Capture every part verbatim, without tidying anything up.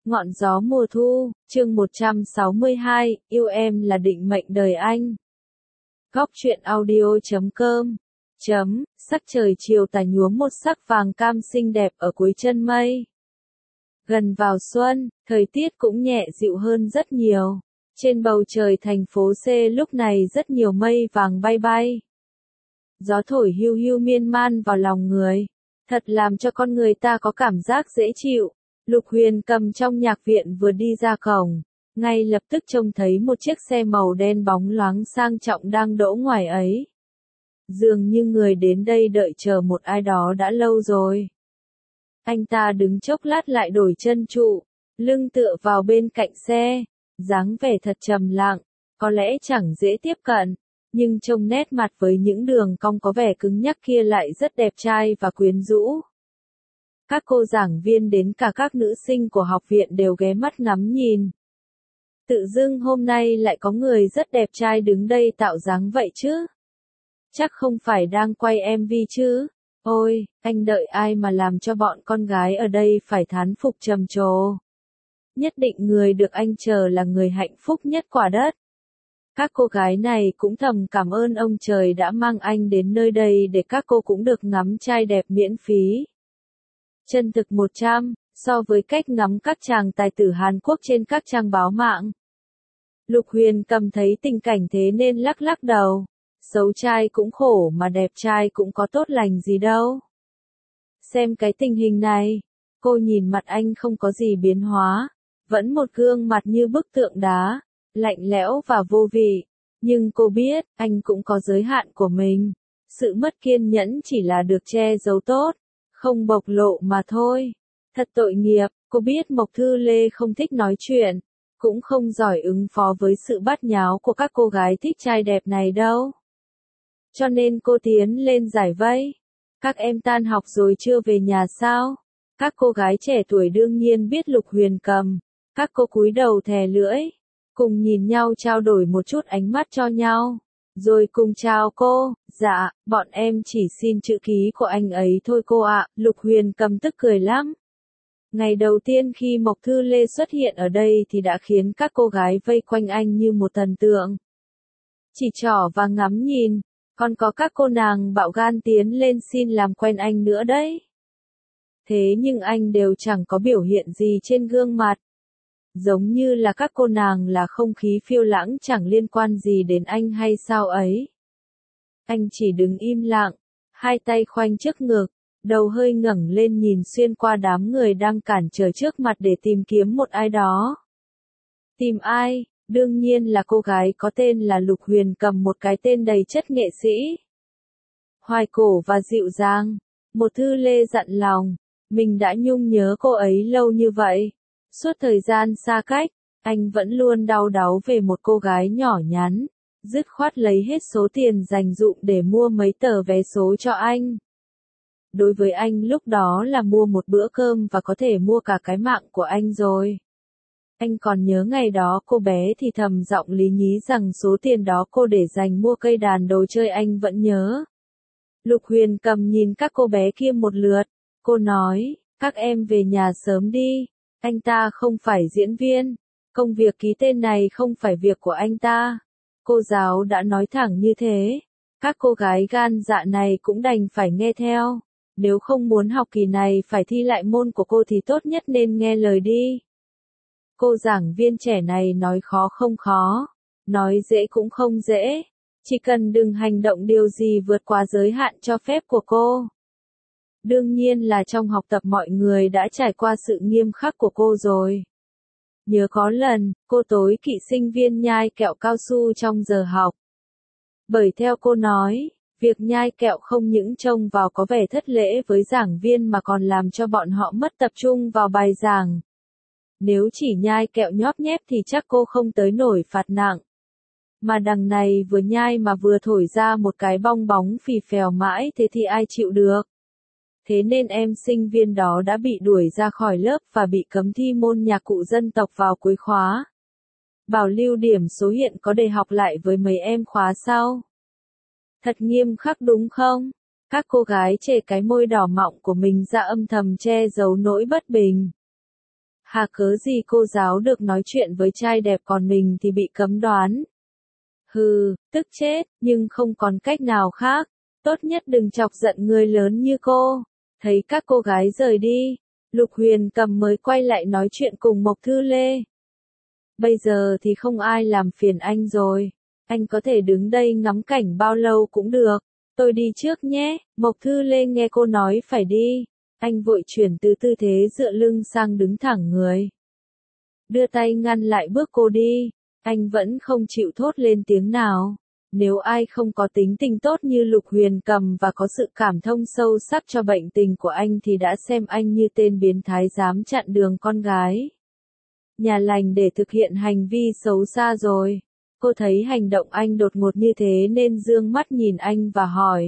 Ngọn gió mùa thu, chương một trăm sáu mươi hai, yêu em là định mệnh đời anh. Góc truyện audio chấm com chấm, sắc trời chiều tà nhuốm một sắc vàng cam xinh đẹp ở cuối chân mây. Gần vào xuân, thời tiết cũng nhẹ dịu hơn rất nhiều. Trên bầu trời thành phố C lúc này rất nhiều mây vàng bay bay. Gió thổi hiu hiu miên man vào lòng người, thật làm cho con người ta có cảm giác dễ chịu. Lục Huyền cầm trong nhạc viện vừa đi ra cổng, ngay lập tức trông thấy một chiếc xe màu đen bóng loáng sang trọng đang đỗ ngoài ấy. Dường như người đến đây đợi chờ một ai đó đã lâu rồi. Anh ta đứng chốc lát lại đổi chân trụ, lưng tựa vào bên cạnh xe, dáng vẻ thật trầm lặng, có lẽ chẳng dễ tiếp cận, nhưng trông nét mặt với những đường cong có vẻ cứng nhắc kia lại rất đẹp trai và quyến rũ. Các cô giảng viên đến cả các nữ sinh của học viện đều ghé mắt ngắm nhìn. Tự dưng hôm nay lại có người rất đẹp trai đứng đây tạo dáng vậy chứ? Chắc không phải đang quay em vê chứ? Ôi, anh đợi ai mà làm cho bọn con gái ở đây phải thán phục trầm trồ. Nhất định người được anh chờ là người hạnh phúc nhất quả đất. Các cô gái này cũng thầm cảm ơn ông trời đã mang anh đến nơi đây để các cô cũng được ngắm trai đẹp miễn phí. Chân thực một trăm, so với cách ngắm các chàng tài tử Hàn Quốc trên các trang báo mạng. Lục Huyền cầm thấy tình cảnh thế nên lắc lắc đầu. Xấu trai cũng khổ mà đẹp trai cũng có tốt lành gì đâu. Xem cái tình hình này, cô nhìn mặt anh không có gì biến hóa, vẫn một gương mặt như bức tượng đá, lạnh lẽo và vô vị. Nhưng cô biết, anh cũng có giới hạn của mình. Sự mất kiên nhẫn chỉ là được che giấu tốt, không bộc lộ mà thôi. Thật tội nghiệp, cô biết Mộc Thư Lê không thích nói chuyện, cũng không giỏi ứng phó với sự bát nháo của các cô gái thích trai đẹp này đâu. Cho nên cô tiến lên giải vây. Các em tan học rồi chưa về nhà sao? Các cô gái trẻ tuổi đương nhiên biết Lục Huyền cầm. Các cô cúi đầu thè lưỡi, cùng nhìn nhau trao đổi một chút ánh mắt cho nhau. Rồi cùng chào cô, dạ, bọn em chỉ xin chữ ký của anh ấy thôi cô ạ. Lục Huyền cầm tức cười lắm. Ngày đầu tiên khi Mộc Thư Lê xuất hiện ở đây thì đã khiến các cô gái vây quanh anh như một thần tượng. Chỉ trỏ và ngắm nhìn, còn có các cô nàng bạo gan tiến lên xin làm quen anh nữa đấy. Thế nhưng anh đều chẳng có biểu hiện gì trên gương mặt. Giống như là các cô nàng là không khí phiêu lãng chẳng liên quan gì đến anh hay sao ấy. Anh chỉ đứng im lặng, hai tay khoanh trước ngực, đầu hơi ngẩng lên nhìn xuyên qua đám người đang cản trở trước mặt để tìm kiếm một ai đó. Tìm ai? Đương nhiên là cô gái có tên là Lục Huyền cầm, một cái tên đầy chất nghệ sĩ. Hoài cổ và dịu dàng. Một Thư Lê dặn lòng, mình đã nhung nhớ cô ấy lâu như vậy. Suốt thời gian xa cách, anh vẫn luôn đau đáu về một cô gái nhỏ nhắn, dứt khoát lấy hết số tiền dành dụm để mua mấy tờ vé số cho anh. Đối với anh lúc đó là mua một bữa cơm và có thể mua cả cái mạng của anh rồi. Anh còn nhớ ngày đó cô bé thì thầm giọng lý nhí rằng số tiền đó cô để dành mua cây đàn đồ chơi, anh vẫn nhớ. Lục Huyền cầm nhìn các cô bé kia một lượt, cô nói, các em về nhà sớm đi, anh ta không phải diễn viên, công việc ký tên này không phải việc của anh ta. Cô giáo đã nói thẳng như thế, các cô gái gan dạ này cũng đành phải nghe theo, nếu không muốn học kỳ này phải thi lại môn của cô thì tốt nhất nên nghe lời đi. Cô giảng viên trẻ này nói khó không khó, nói dễ cũng không dễ, chỉ cần đừng hành động điều gì vượt quá giới hạn cho phép của cô. Đương nhiên là trong học tập mọi người đã trải qua sự nghiêm khắc của cô rồi. Nhớ có lần, cô tối kỵ sinh viên nhai kẹo cao su trong giờ học. Bởi theo cô nói, việc nhai kẹo không những trông vào có vẻ thất lễ với giảng viên mà còn làm cho bọn họ mất tập trung vào bài giảng. Nếu chỉ nhai kẹo nhóp nhép thì chắc cô không tới nổi phạt nặng. Mà đằng này vừa nhai mà vừa thổi ra một cái bong bóng phì phèo mãi, thế thì ai chịu được. Thế nên em sinh viên đó đã bị đuổi ra khỏi lớp và bị cấm thi môn nhạc cụ dân tộc vào cuối khóa. Bảo lưu điểm số hiện có để học lại với mấy em khóa sau. Thật nghiêm khắc đúng không? Các cô gái chê cái môi đỏ mọng của mình ra âm thầm che giấu nỗi bất bình. Hà cớ gì cô giáo được nói chuyện với trai đẹp còn mình thì bị cấm đoán. Hừ, tức chết, nhưng không còn cách nào khác. Tốt nhất đừng chọc giận người lớn như cô. Thấy các cô gái rời đi, Lục Huyền Cầm mới quay lại nói chuyện cùng Mộc Thư Lê. Bây giờ thì không ai làm phiền anh rồi. Anh có thể đứng đây ngắm cảnh bao lâu cũng được. Tôi đi trước nhé. Mộc Thư Lê nghe cô nói phải đi. Anh vội chuyển từ tư thế dựa lưng sang đứng thẳng người. Đưa tay ngăn lại bước cô đi. Anh vẫn không chịu thốt lên tiếng nào. Nếu ai không có tính tình tốt như Lục Huyền Cầm và có sự cảm thông sâu sắc cho bệnh tình của anh thì đã xem anh như tên biến thái dám chặn đường con gái nhà lành để thực hiện hành vi xấu xa rồi. Cô thấy hành động anh đột ngột như thế nên dương mắt nhìn anh và hỏi.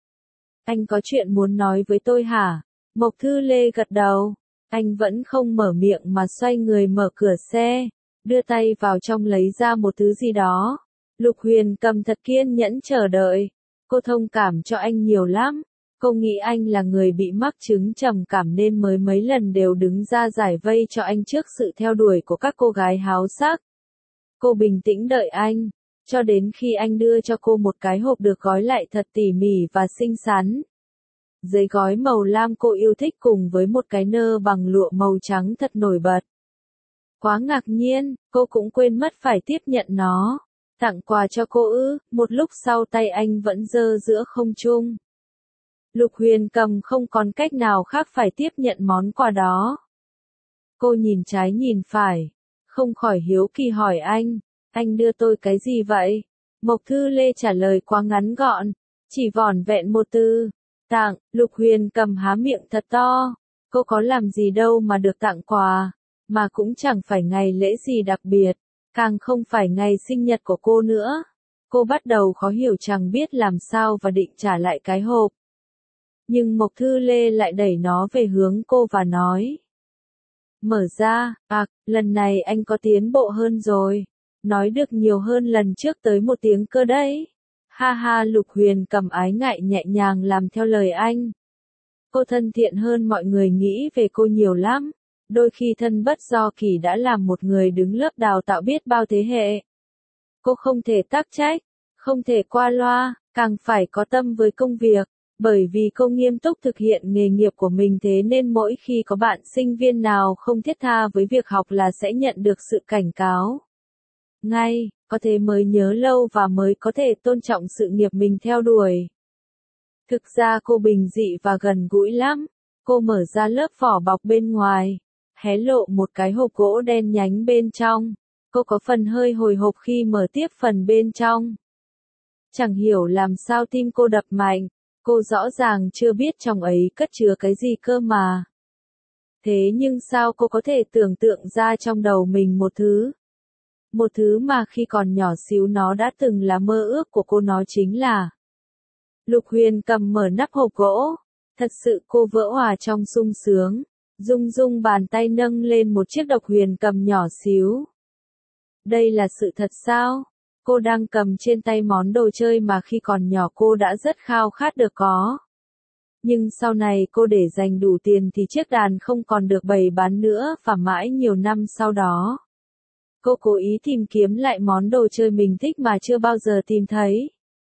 Anh có chuyện muốn nói với tôi hả? Mộc Thư Lê gật đầu. Anh vẫn không mở miệng mà xoay người mở cửa xe, đưa tay vào trong lấy ra một thứ gì đó. Lục Huyền Cầm thật kiên nhẫn chờ đợi. Cô thông cảm cho anh nhiều lắm. Cô nghĩ anh là người bị mắc chứng trầm cảm nên mới mấy lần đều đứng ra giải vây cho anh trước sự theo đuổi của các cô gái háo sắc. Cô bình tĩnh đợi anh, cho đến khi anh đưa cho cô một cái hộp được gói lại thật tỉ mỉ và xinh xắn. Giấy gói màu lam cô yêu thích cùng với một cái nơ bằng lụa màu trắng thật nổi bật. Quá ngạc nhiên, cô cũng quên mất phải tiếp nhận nó. Tặng quà cho cô ư? Một lúc sau tay anh vẫn giơ giữa không trung. Lục Huyền Cầm không còn cách nào khác phải tiếp nhận món quà đó. Cô nhìn trái nhìn phải, không khỏi hiếu kỳ hỏi anh, anh đưa tôi cái gì vậy? Mộc Thư Lê trả lời quá ngắn gọn, chỉ vỏn vẹn một từ, tặng. Lục Huyền Cầm há miệng thật to, cô có làm gì đâu mà được tặng quà, mà cũng chẳng phải ngày lễ gì đặc biệt, càng không phải ngày sinh nhật của cô nữa. Cô bắt đầu khó hiểu chẳng biết làm sao và định trả lại cái hộp. Nhưng Mộc Thư Lê lại đẩy nó về hướng cô và nói. Mở ra, à, lần này anh có tiến bộ hơn rồi. Nói được nhiều hơn lần trước tới một tiếng cơ đấy. Ha ha. Lục Huyền Cầm ái ngại nhẹ nhàng làm theo lời anh. Cô thân thiện hơn mọi người nghĩ về cô nhiều lắm. Đôi khi thân bất do kỷ đã làm một người đứng lớp đào tạo biết bao thế hệ. Cô không thể tắc trách, không thể qua loa, càng phải có tâm với công việc. Bởi vì cô nghiêm túc thực hiện nghề nghiệp của mình thế nên mỗi khi có bạn sinh viên nào không thiết tha với việc học là sẽ nhận được sự cảnh cáo. Ngay, có thế mới nhớ lâu và mới có thể tôn trọng sự nghiệp mình theo đuổi. Thực ra cô bình dị và gần gũi lắm. Cô mở ra lớp vỏ bọc bên ngoài, hé lộ một cái hộp gỗ đen nhánh bên trong. Cô có phần hơi hồi hộp khi mở tiếp phần bên trong. Chẳng hiểu làm sao tim cô đập mạnh. Cô rõ ràng chưa biết trong ấy cất chứa cái gì cơ mà. Thế nhưng sao cô có thể tưởng tượng ra trong đầu mình một thứ? Một thứ mà khi còn nhỏ xíu nó đã từng là mơ ước của cô, nó chính là. Lục Huyền Cầm mở nắp hộp gỗ. Thật sự cô vỡ òa trong sung sướng. Rung rung bàn tay nâng lên một chiếc độc huyền cầm nhỏ xíu. Đây là sự thật sao? Cô đang cầm trên tay món đồ chơi mà khi còn nhỏ cô đã rất khao khát được có. Nhưng sau này cô để dành đủ tiền thì chiếc đàn không còn được bày bán nữa và mãi nhiều năm sau đó. Cô cố ý tìm kiếm lại món đồ chơi mình thích mà chưa bao giờ tìm thấy.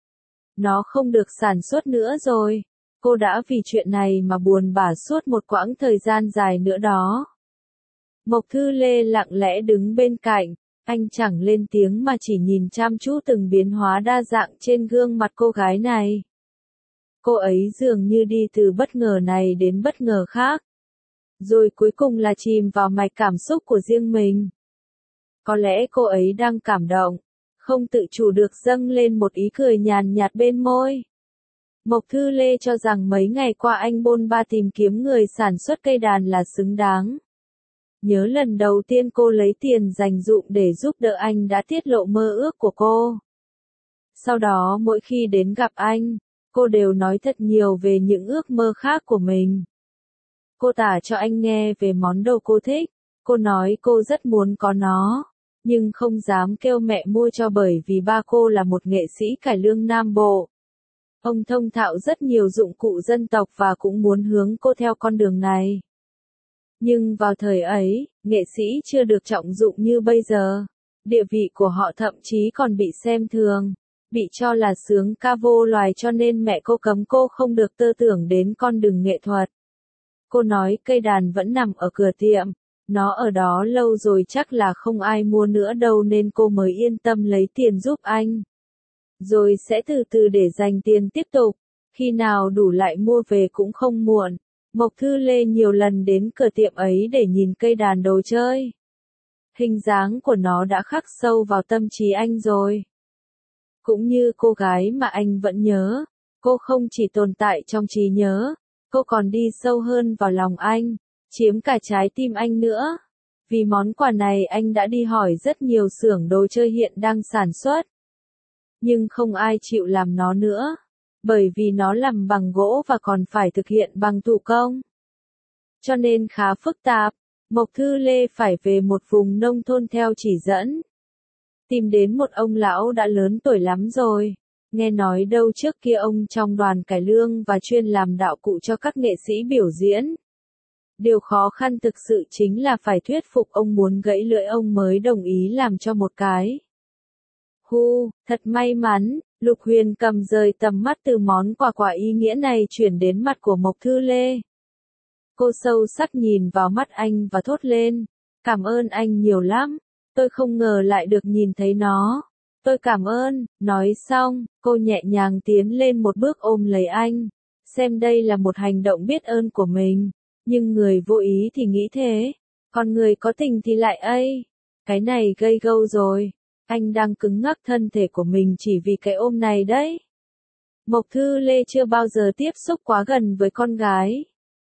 Nó không được sản xuất nữa rồi. Cô đã vì chuyện này mà buồn bã suốt một quãng thời gian dài nữa đó. Mộc Thư Lê lặng lẽ đứng bên cạnh. Anh chẳng lên tiếng mà chỉ nhìn chăm chú từng biến hóa đa dạng trên gương mặt cô gái này. Cô ấy dường như đi từ bất ngờ này đến bất ngờ khác. Rồi cuối cùng là chìm vào mạch cảm xúc của riêng mình. Có lẽ cô ấy đang cảm động, không tự chủ được dâng lên một ý cười nhàn nhạt bên môi. Mộc Thư Lê cho rằng mấy ngày qua anh bôn ba tìm kiếm người sản xuất cây đàn là xứng đáng. Nhớ lần đầu tiên cô lấy tiền dành dụm để giúp đỡ anh đã tiết lộ mơ ước của cô. Sau đó mỗi khi đến gặp anh, cô đều nói thật nhiều về những ước mơ khác của mình. Cô tả cho anh nghe về món đồ cô thích. Cô nói cô rất muốn có nó, nhưng không dám kêu mẹ mua cho bởi vì ba cô là một nghệ sĩ cải lương Nam Bộ. Ông thông thạo rất nhiều dụng cụ dân tộc và cũng muốn hướng cô theo con đường này. Nhưng vào thời ấy, nghệ sĩ chưa được trọng dụng như bây giờ. Địa vị của họ thậm chí còn bị xem thường, bị cho là sướng ca vô loài, cho nên mẹ cô cấm cô không được tơ tưởng đến con đường nghệ thuật. Cô nói cây đàn vẫn nằm ở cửa tiệm, nó ở đó lâu rồi chắc là không ai mua nữa đâu, nên cô mới yên tâm lấy tiền giúp anh. Rồi sẽ từ từ để dành tiền tiếp tục, khi nào đủ lại mua về cũng không muộn. Mộc Thư Lê nhiều lần đến cửa tiệm ấy để nhìn cây đàn đồ chơi. Hình dáng của nó đã khắc sâu vào tâm trí anh rồi. Cũng như cô gái mà anh vẫn nhớ, cô không chỉ tồn tại trong trí nhớ, cô còn đi sâu hơn vào lòng anh, chiếm cả trái tim anh nữa. Vì món quà này anh đã đi hỏi rất nhiều xưởng đồ chơi hiện đang sản xuất. Nhưng không ai chịu làm nó nữa, bởi vì nó làm bằng gỗ và còn phải thực hiện bằng thủ công. Cho nên khá phức tạp, Mộc Thư Lê phải về một vùng nông thôn theo chỉ dẫn. Tìm đến một ông lão đã lớn tuổi lắm rồi, nghe nói đâu trước kia ông trong đoàn cải lương và chuyên làm đạo cụ cho các nghệ sĩ biểu diễn. Điều khó khăn thực sự chính là phải thuyết phục ông muốn gãy lưỡi ông mới đồng ý làm cho một cái. Hu, thật may mắn, Lục Huyền cầm rời tầm mắt từ món quà quà ý nghĩa này chuyển đến mặt của Mộc Thư Lê. Cô sâu sắc nhìn vào mắt anh và thốt lên, cảm ơn anh nhiều lắm, tôi không ngờ lại được nhìn thấy nó. Tôi cảm ơn, nói xong, cô nhẹ nhàng tiến lên một bước ôm lấy anh, xem đây là một hành động biết ơn của mình, nhưng người vô ý thì nghĩ thế, còn người có tình thì lại ây, cái này gây gâu rồi, anh đang cứng ngắc thân thể của mình chỉ vì cái ôm này đấy. Mộc Thư Lê chưa bao giờ tiếp xúc quá gần với con gái.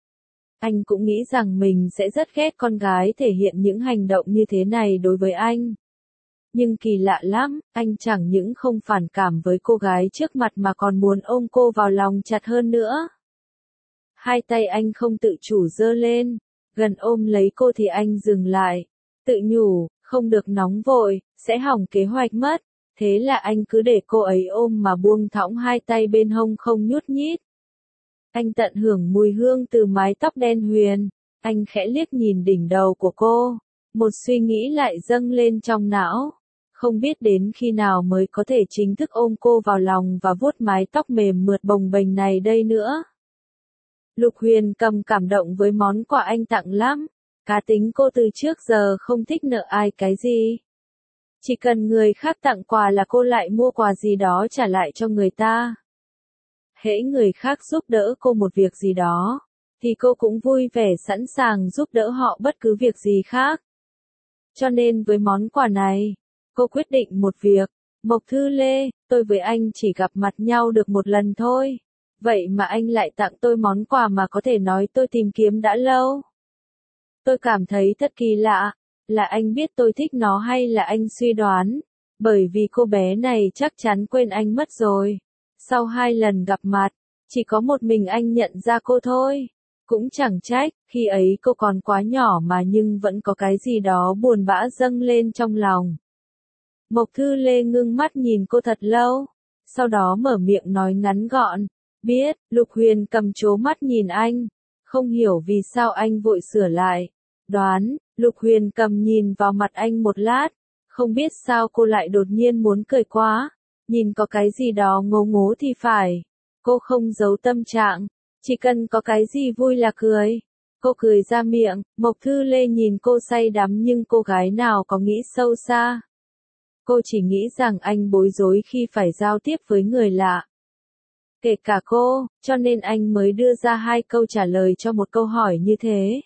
Anh cũng nghĩ rằng mình sẽ rất ghét con gái thể hiện những hành động như thế này đối với anh. Nhưng kỳ lạ lắm, anh chẳng những không phản cảm với cô gái trước mặt mà còn muốn ôm cô vào lòng chặt hơn nữa. Hai tay anh không tự chủ giơ lên, gần ôm lấy cô thì anh dừng lại, tự nhủ, không được nóng vội, sẽ hỏng kế hoạch mất. Thế là anh cứ để cô ấy ôm mà buông thõng hai tay bên hông không nhút nhít. Anh tận hưởng mùi hương từ mái tóc đen huyền, anh khẽ liếc nhìn đỉnh đầu của cô, một suy nghĩ lại dâng lên trong não. Không biết đến khi nào mới có thể chính thức ôm cô vào lòng và vuốt mái tóc mềm mượt bồng bềnh này đây nữa. Lục Huyền cầm cảm động với món quà anh tặng lắm, cá tính cô từ trước giờ không thích nợ ai cái gì. Chỉ cần người khác tặng quà là cô lại mua quà gì đó trả lại cho người ta. Hễ người khác giúp đỡ cô một việc gì đó, thì cô cũng vui vẻ sẵn sàng giúp đỡ họ bất cứ việc gì khác. Cho nên với món quà này, cô quyết định một việc, Mộc Thư Lê, tôi với anh chỉ gặp mặt nhau được một lần thôi. Vậy mà anh lại tặng tôi món quà mà có thể nói tôi tìm kiếm đã lâu. Tôi cảm thấy thật kỳ lạ, là anh biết tôi thích nó hay là anh suy đoán, bởi vì cô bé này chắc chắn quên anh mất rồi. Sau hai lần gặp mặt, chỉ có một mình anh nhận ra cô thôi. Cũng chẳng trách, khi ấy cô còn quá nhỏ mà nhưng vẫn có cái gì đó buồn bã dâng lên trong lòng. Mộc Thư Lê ngưng mắt nhìn cô thật lâu, sau đó mở miệng nói ngắn gọn, biết. Lục Huyền cầm trố mắt nhìn anh, không hiểu vì sao anh vội sửa lại. Đoán, Lục Huyền cầm nhìn vào mặt anh một lát, không biết sao cô lại đột nhiên muốn cười quá, nhìn có cái gì đó ngố ngố thì phải. Cô không giấu tâm trạng, chỉ cần có cái gì vui là cười. Cô cười ra miệng, Mộc Thư Lê nhìn cô say đắm nhưng cô gái nào có nghĩ sâu xa. Cô chỉ nghĩ rằng anh bối rối khi phải giao tiếp với người lạ. Kể cả cô, cho nên anh mới đưa ra hai câu trả lời cho một câu hỏi như thế.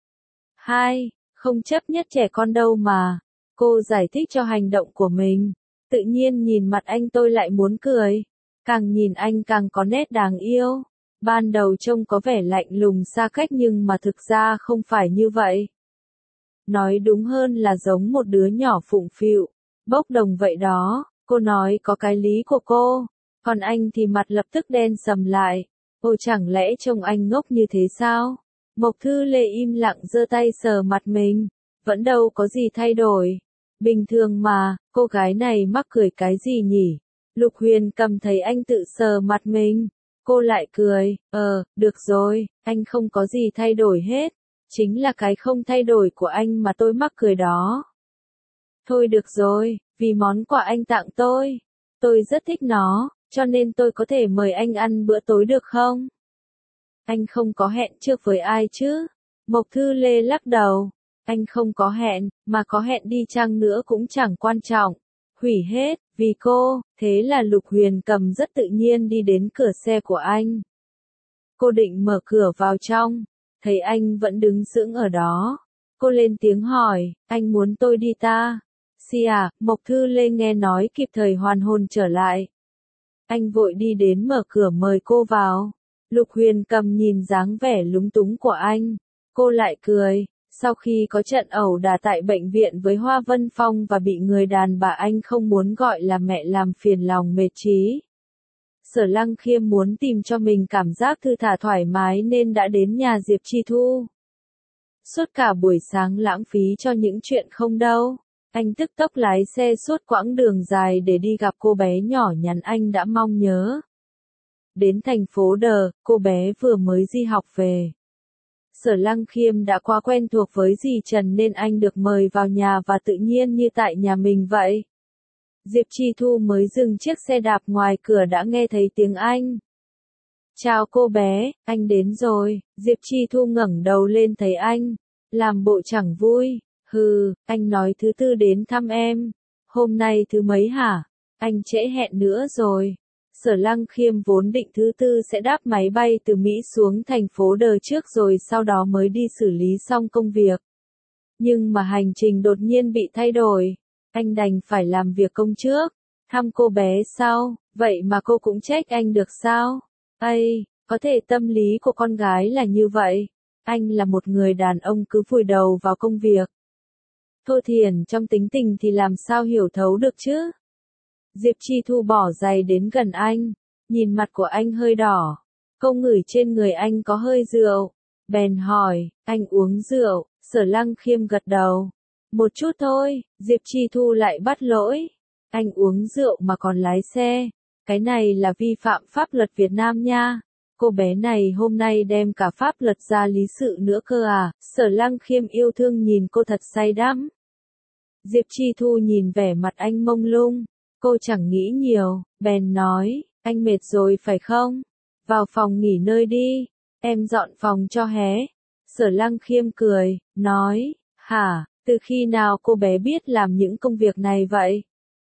Hai, không chấp nhất trẻ con đâu mà. Cô giải thích cho hành động của mình. Tự nhiên nhìn mặt anh tôi lại muốn cười. Càng nhìn anh càng có nét đáng yêu. Ban đầu trông có vẻ lạnh lùng xa cách nhưng mà thực ra không phải như vậy. Nói đúng hơn là giống một đứa nhỏ phụng phịu, bốc đồng vậy đó. Cô nói có cái lý của cô, còn anh thì mặt lập tức đen sầm lại. Ồ, chẳng lẽ trông anh ngốc như thế sao? Mộc Thư Lê im lặng giơ tay sờ mặt mình, vẫn đâu có gì thay đổi. Bình thường mà, cô gái này mắc cười cái gì nhỉ? Lục Huyền cầm thấy anh tự sờ mặt mình, cô lại cười, ờ, được rồi, anh không có gì thay đổi hết. Chính là cái không thay đổi của anh mà tôi mắc cười đó. Thôi được rồi, vì món quà anh tặng tôi, tôi rất thích nó, cho nên tôi có thể mời anh ăn bữa tối được không? Anh không có hẹn trước với ai chứ? Mộc Thư Lê lắc đầu. Anh không có hẹn, mà có hẹn đi chăng nữa cũng chẳng quan trọng. Hủy hết, vì cô, thế là Lục Huyền Cầm rất tự nhiên đi đến cửa xe của anh. Cô định mở cửa vào trong, thấy anh vẫn đứng sững ở đó. Cô lên tiếng hỏi, anh muốn tôi đi ta? Si à, Mộc Thư Lê nghe nói kịp thời hoàn hồn trở lại. Anh vội đi đến mở cửa mời cô vào. Lục Huyền Cầm nhìn dáng vẻ lúng túng của anh. Cô lại cười. Sau khi có trận ẩu đả tại bệnh viện với Hoa Vân Phong và bị người đàn bà anh không muốn gọi là mẹ làm phiền lòng mệt trí. Sở Lăng Khiêm muốn tìm cho mình cảm giác thư thả thoải mái nên đã đến nhà Diệp Chi Thu. Suốt cả buổi sáng lãng phí cho những chuyện không đâu. Anh tức tốc lái xe suốt quãng đường dài để đi gặp cô bé nhỏ nhắn anh đã mong nhớ. Đến thành phố Đờ, cô bé vừa mới đi học về. Sở Lăng Khiêm đã quá quen thuộc với dì Trần nên anh được mời vào nhà và tự nhiên như tại nhà mình vậy. Diệp Chi Thu mới dừng chiếc xe đạp ngoài cửa đã nghe thấy tiếng anh. Chào cô bé, anh đến rồi. Diệp Chi Thu ngẩng đầu lên thấy anh. Làm bộ chẳng vui. Hừ, anh nói thứ tư đến thăm em. Hôm nay thứ mấy hả? Anh trễ hẹn nữa rồi. Sở Lăng Khiêm vốn định thứ tư sẽ đáp máy bay từ Mỹ xuống thành phố Đờ trước rồi sau đó mới đi xử lý xong công việc. Nhưng mà hành trình đột nhiên bị thay đổi. Anh đành phải làm việc công trước. Thăm cô bé sau, vậy mà cô cũng trách anh được sao? Ây, có thể tâm lý của con gái là như vậy. Anh là một người đàn ông cứ vùi đầu vào công việc. Thô thiển trong tính tình thì làm sao hiểu thấu được chứ? Diệp Chi Thu bỏ giày đến gần anh, nhìn mặt của anh hơi đỏ. Cô ngửi trên người anh có hơi rượu. Bèn hỏi, anh uống rượu? Sở Lăng Khiêm gật đầu. Một chút thôi, Diệp Chi Thu lại bắt lỗi. Anh uống rượu mà còn lái xe. Cái này là vi phạm pháp luật Việt Nam nha. Cô bé này hôm nay đem cả pháp luật ra lý sự nữa cơ à? Sở Lăng Khiêm yêu thương nhìn cô thật say đắm. Diệp Chi Thu nhìn vẻ mặt anh mông lung. Cô chẳng nghĩ nhiều, bèn nói, anh mệt rồi phải không? Vào phòng nghỉ ngơi đi, em dọn phòng cho hé. Sở Lăng Khiêm cười, nói, hả, từ khi nào cô bé biết làm những công việc này vậy?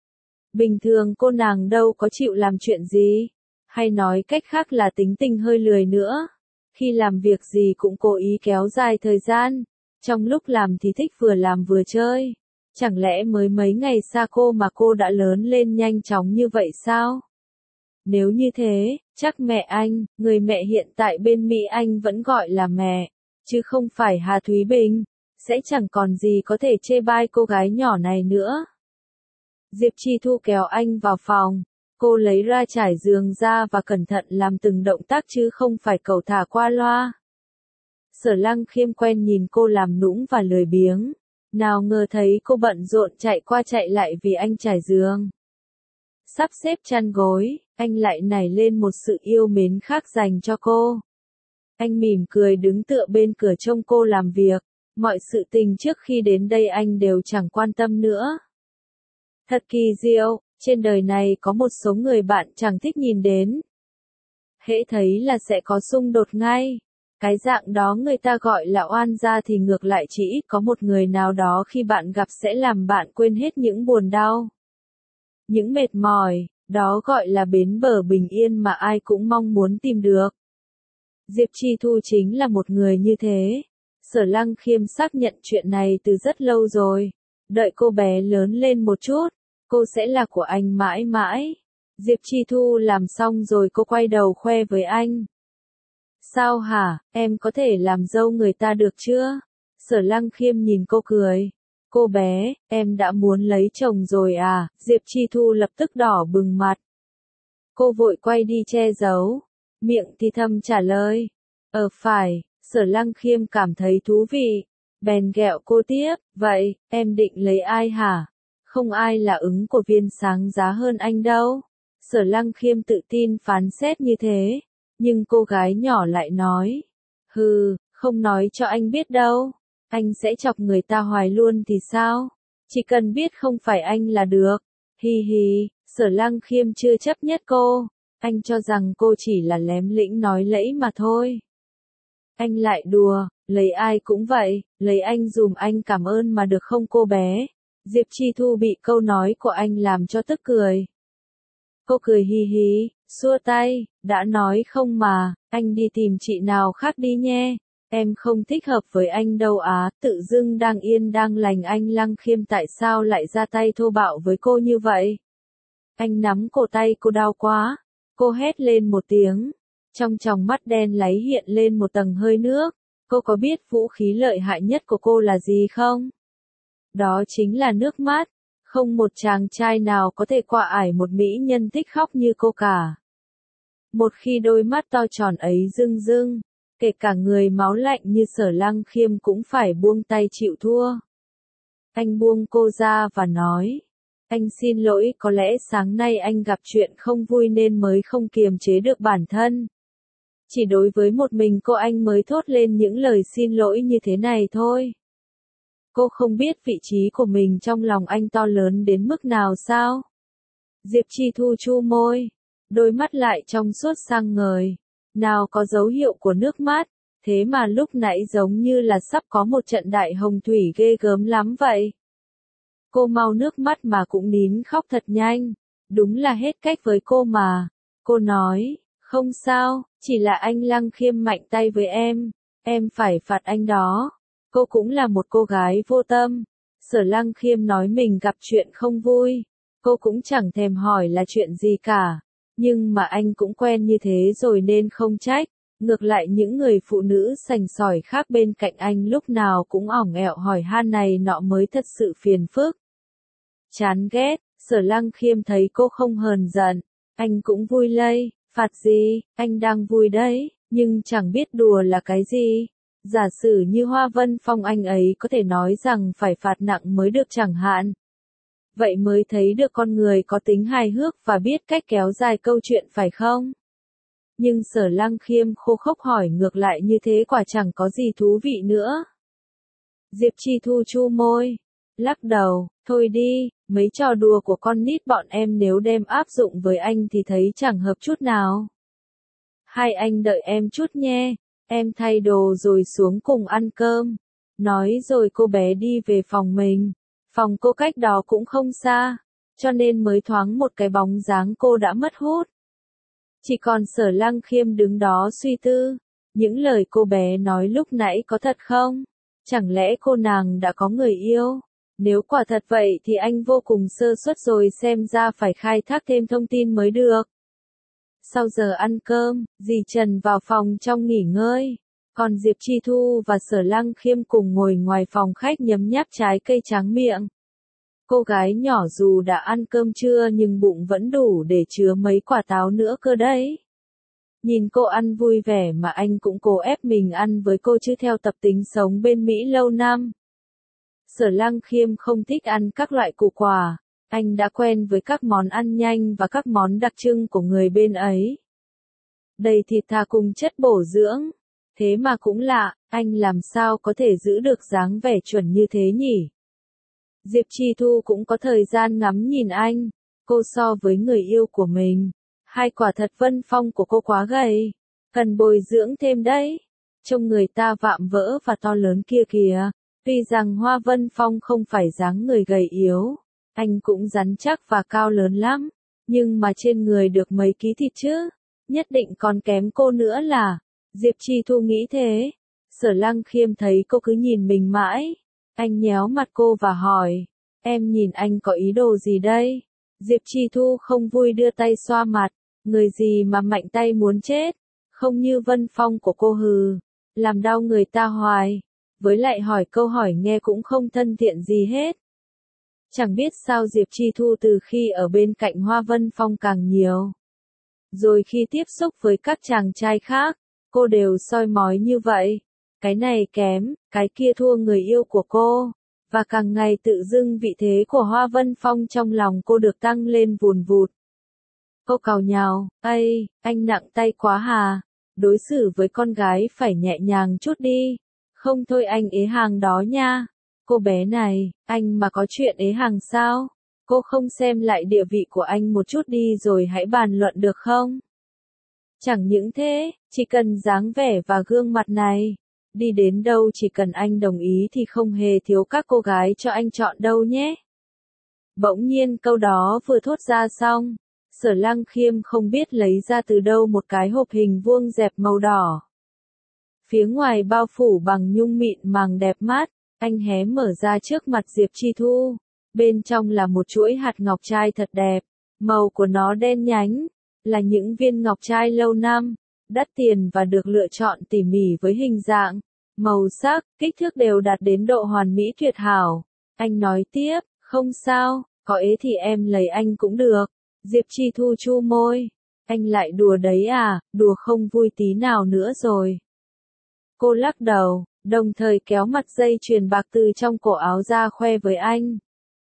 Bình thường cô nàng đâu có chịu làm chuyện gì, hay nói cách khác là tính tình hơi lười nữa. Khi làm việc gì cũng cố ý kéo dài thời gian, trong lúc làm thì thích vừa làm vừa chơi. Chẳng lẽ mới mấy ngày xa cô mà cô đã lớn lên nhanh chóng như vậy sao? Nếu như thế, chắc mẹ anh, người mẹ hiện tại bên Mỹ anh vẫn gọi là mẹ, chứ không phải Hà Thúy Bình, sẽ chẳng còn gì có thể chê bai cô gái nhỏ này nữa. Diệp Chi Thu kéo anh vào phòng, cô lấy ra trải giường ra và cẩn thận làm từng động tác chứ không phải cẩu thả qua loa. Sở Lăng Khiêm quen nhìn cô làm nũng và lười biếng. Nào ngờ thấy cô bận rộn chạy qua chạy lại vì anh trải giường. Sắp xếp chăn gối, anh lại nảy lên một sự yêu mến khác dành cho cô. Anh mỉm cười đứng tựa bên cửa trông cô làm việc, mọi sự tình trước khi đến đây anh đều chẳng quan tâm nữa. Thật kỳ diệu, trên đời này có một số người bạn chẳng thích nhìn đến. Hễ thấy là sẽ có xung đột ngay. Cái dạng đó người ta gọi là oan gia thì ngược lại chỉ ít có một người nào đó khi bạn gặp sẽ làm bạn quên hết những buồn đau. Những mệt mỏi, đó gọi là bến bờ bình yên mà ai cũng mong muốn tìm được. Diệp Chi Thu chính là một người như thế. Sở Lăng Khiêm xác nhận chuyện này từ rất lâu rồi. Đợi cô bé lớn lên một chút, cô sẽ là của anh mãi mãi. Diệp Chi Thu làm xong rồi cô quay đầu khoe với anh. Sao hả, em có thể làm dâu người ta được chưa? Sở Lăng Khiêm nhìn cô cười. Cô bé, em đã muốn lấy chồng rồi à? Diệp Chi Thu lập tức đỏ bừng mặt. Cô vội quay đi che giấu. Miệng thì thầm trả lời. Ờ phải, Sở Lăng Khiêm cảm thấy thú vị. Bèn ghẹo cô tiếp, vậy, em định lấy ai hả? Không ai là ứng của viên sáng giá hơn anh đâu. Sở Lăng Khiêm tự tin phán xét như thế. Nhưng cô gái nhỏ lại nói, hừ, Không nói cho anh biết đâu. Anh sẽ chọc người ta hoài luôn thì sao? Chỉ cần biết không phải anh là được. Hi hi, Sở Lăng Khiêm chưa chấp nhất cô. Anh cho rằng cô chỉ là lém lĩnh nói lẫy mà thôi. Anh lại đùa, lấy ai cũng vậy, lấy anh dùm anh cảm ơn mà được không cô bé. Diệp Chi Thu bị câu nói của anh làm cho tức cười. Cô cười hi hi, xua tay, đã nói không mà, anh đi tìm chị nào khác đi nhé. Em không thích hợp với anh đâu á, tự dưng đang yên đang lành anh Lăng Khiêm tại sao lại ra tay thô bạo với cô như vậy? Anh nắm cổ tay cô đau quá. Cô hét lên một tiếng. Trong tròng mắt đen láy hiện lên một tầng hơi nước. Cô có biết vũ khí lợi hại nhất của cô là gì không? Đó chính là nước mắt. Không một chàng trai nào có thể qua ải một mỹ nhân thích khóc như cô cả. Một khi đôi mắt to tròn ấy rưng rưng, kể cả người máu lạnh như Sở Lăng Khiêm cũng phải buông tay chịu thua. Anh buông cô ra và nói. Anh xin lỗi, có lẽ sáng nay anh gặp chuyện không vui nên mới không kiềm chế được bản thân. Chỉ đối với một mình cô anh mới thốt lên những lời xin lỗi như thế này thôi. Cô không biết vị trí của mình trong lòng anh to lớn đến mức nào sao? Diệp Chi Thu chu môi, đôi mắt lại trong suốt sang ngời. Nào có dấu hiệu của nước mắt, thế mà lúc nãy giống như là sắp có một trận đại hồng thủy ghê gớm lắm vậy. Cô mau nước mắt mà cũng nín khóc thật nhanh, đúng là hết cách với cô mà. Cô nói, không sao, chỉ là anh Lăng Khiêm mạnh tay với em, em phải phạt anh đó. Cô cũng là một cô gái vô tâm. Sở Lăng Khiêm nói mình gặp chuyện không vui, cô cũng chẳng thèm hỏi là chuyện gì cả. Nhưng mà anh cũng quen như thế rồi nên không trách. Ngược lại những người phụ nữ sành sỏi khác bên cạnh anh lúc nào cũng ỏng ẹo hỏi han này nọ mới thật sự phiền phức. Chán ghét, Sở Lăng Khiêm thấy cô không hờn giận, anh cũng vui lây, phạt gì, anh đang vui đấy, nhưng chẳng biết đùa là cái gì. Giả sử như Hoa Vân Phong anh ấy có thể nói rằng phải phạt nặng mới được chẳng hạn. Vậy mới thấy được con người có tính hài hước và biết cách kéo dài câu chuyện phải không? Nhưng Sở Lăng Khiêm khô khốc hỏi ngược lại như thế quả chẳng có gì thú vị nữa. Diệp Chi Thu chu môi, lắc đầu, thôi đi, mấy trò đùa của con nít bọn em nếu đem áp dụng với anh thì thấy chẳng hợp chút nào. Hai anh đợi em chút nhé, em thay đồ rồi xuống cùng ăn cơm. Nói rồi cô bé đi về phòng mình, phòng cô cách đó cũng không xa, cho nên mới thoáng một cái bóng dáng cô đã mất hút. Chỉ còn Sở Lăng Khiêm đứng đó suy tư, những lời cô bé nói lúc nãy có thật không? Chẳng lẽ cô nàng đã có người yêu? Nếu quả thật vậy thì anh vô cùng sơ suất rồi, xem ra phải khai thác thêm thông tin mới được. Sau giờ ăn cơm, dì Trần vào phòng trong nghỉ ngơi, còn Diệp Chi Thu và Sở Lăng Khiêm cùng ngồi ngoài phòng khách nhấm nháp trái cây tráng miệng. Cô gái nhỏ dù đã ăn cơm trưa nhưng bụng vẫn đủ để chứa mấy quả táo nữa cơ đấy. Nhìn cô ăn vui vẻ mà anh cũng cố ép mình ăn với cô chứ theo tập tính sống bên Mỹ lâu năm. Sở Lăng Khiêm không thích ăn các loại củ quả, anh đã quen với các món ăn nhanh và các món đặc trưng của người bên ấy. Đầy thịt thà cùng chất bổ dưỡng, thế mà cũng lạ, anh làm sao có thể giữ được dáng vẻ chuẩn như thế nhỉ? Diệp Chi Thu cũng có thời gian ngắm nhìn anh, cô so với người yêu của mình, hai quả thật Vân Phong của cô quá gầy, cần bồi dưỡng thêm đấy. Trông người ta vạm vỡ và to lớn kia kìa, tuy rằng Hoa Vân Phong không phải dáng người gầy yếu, anh cũng rắn chắc và cao lớn lắm, nhưng mà trên người được mấy ký thịt chứ, nhất định còn kém cô nữa là. Diệp Chi Thu nghĩ thế. Sở Lăng Khiêm thấy cô cứ nhìn mình mãi, anh nhéo mặt cô và hỏi, em nhìn anh có ý đồ gì đây? Diệp Chi Thu không vui đưa tay xoa mặt, người gì mà mạnh tay muốn chết, không như Vân Phong của cô hừ, làm đau người ta hoài, với lại hỏi câu hỏi nghe cũng không thân thiện gì hết. Chẳng biết sao Diệp Chi Thu từ khi ở bên cạnh Hoa Vân Phong càng nhiều, rồi khi tiếp xúc với các chàng trai khác, cô đều soi mói như vậy. Cái này kém, cái kia thua người yêu của cô, và càng ngày tự dưng vị thế của Hoa Vân Phong trong lòng cô được tăng lên vùn vụt. Cô càu nhào, ây, anh nặng tay quá hà. đối xử với con gái phải nhẹ nhàng chút đi. Không thôi anh ế hàng đó nha. Cô bé này, anh mà có chuyện ế hàng sao? Cô không xem lại địa vị của anh một chút đi rồi hãy bàn luận được không? Chẳng những thế, chỉ cần dáng vẻ và gương mặt này, đi đến đâu chỉ cần anh đồng ý thì không hề thiếu các cô gái cho anh chọn đâu nhé. Bỗng nhiên câu đó vừa thốt ra xong, Sở Lăng Khiêm không biết lấy ra từ đâu một cái hộp hình vuông dẹp màu đỏ. Phía ngoài bao phủ bằng nhung mịn màng đẹp mắt, anh hé mở ra trước mặt Diệp Chi Thu. Bên trong là một chuỗi hạt ngọc trai thật đẹp, màu của nó đen nhánh, là những viên ngọc trai lâu năm, đắt tiền và được lựa chọn tỉ mỉ với hình dạng, màu sắc, kích thước đều đạt đến độ hoàn mỹ tuyệt hảo. Anh nói tiếp, không sao, có ế thì em lấy anh cũng được. Diệp Chi Thu chu môi, anh lại đùa đấy à, đùa không vui tí nào nữa rồi. Cô lắc đầu, đồng thời kéo mặt dây chuyền bạc từ trong cổ áo ra khoe với anh.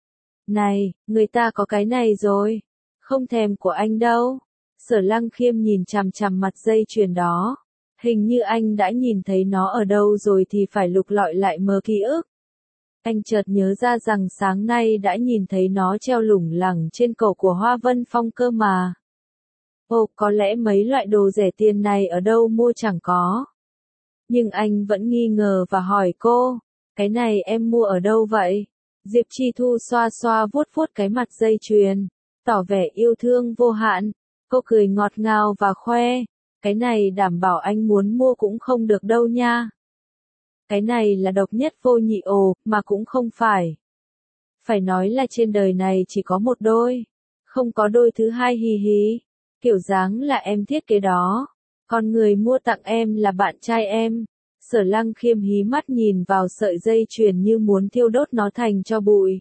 Này, người ta có cái này rồi, không thèm của anh đâu. Sở Lăng Khiêm nhìn chằm chằm mặt dây chuyền đó, hình như anh đã nhìn thấy nó ở đâu rồi thì phải lục lọi lại mớ ký ức. Anh chợt nhớ ra rằng sáng nay đã nhìn thấy nó treo lủng lẳng trên cổ của Hoa Vân Phong cơ mà. Ồ, có lẽ mấy loại đồ rẻ tiền này ở đâu mua chẳng có. Nhưng anh vẫn nghi ngờ và hỏi cô, cái này em mua ở đâu vậy? Diệp Chi Thu xoa xoa vuốt vuốt cái mặt dây chuyền, tỏ vẻ yêu thương vô hạn. Cô cười ngọt ngào và khoe, cái này đảm bảo anh muốn mua cũng không được đâu nha. Cái này là độc nhất vô nhị ồ, mà cũng không phải. Phải nói là trên đời này chỉ có một đôi, không có đôi thứ hai hì hì. Kiểu dáng là em thiết kế đó, còn người mua tặng em là bạn trai em. Sở Lăng Khiêm hí mắt nhìn vào sợi dây chuyền như muốn thiêu đốt nó thành tro bụi.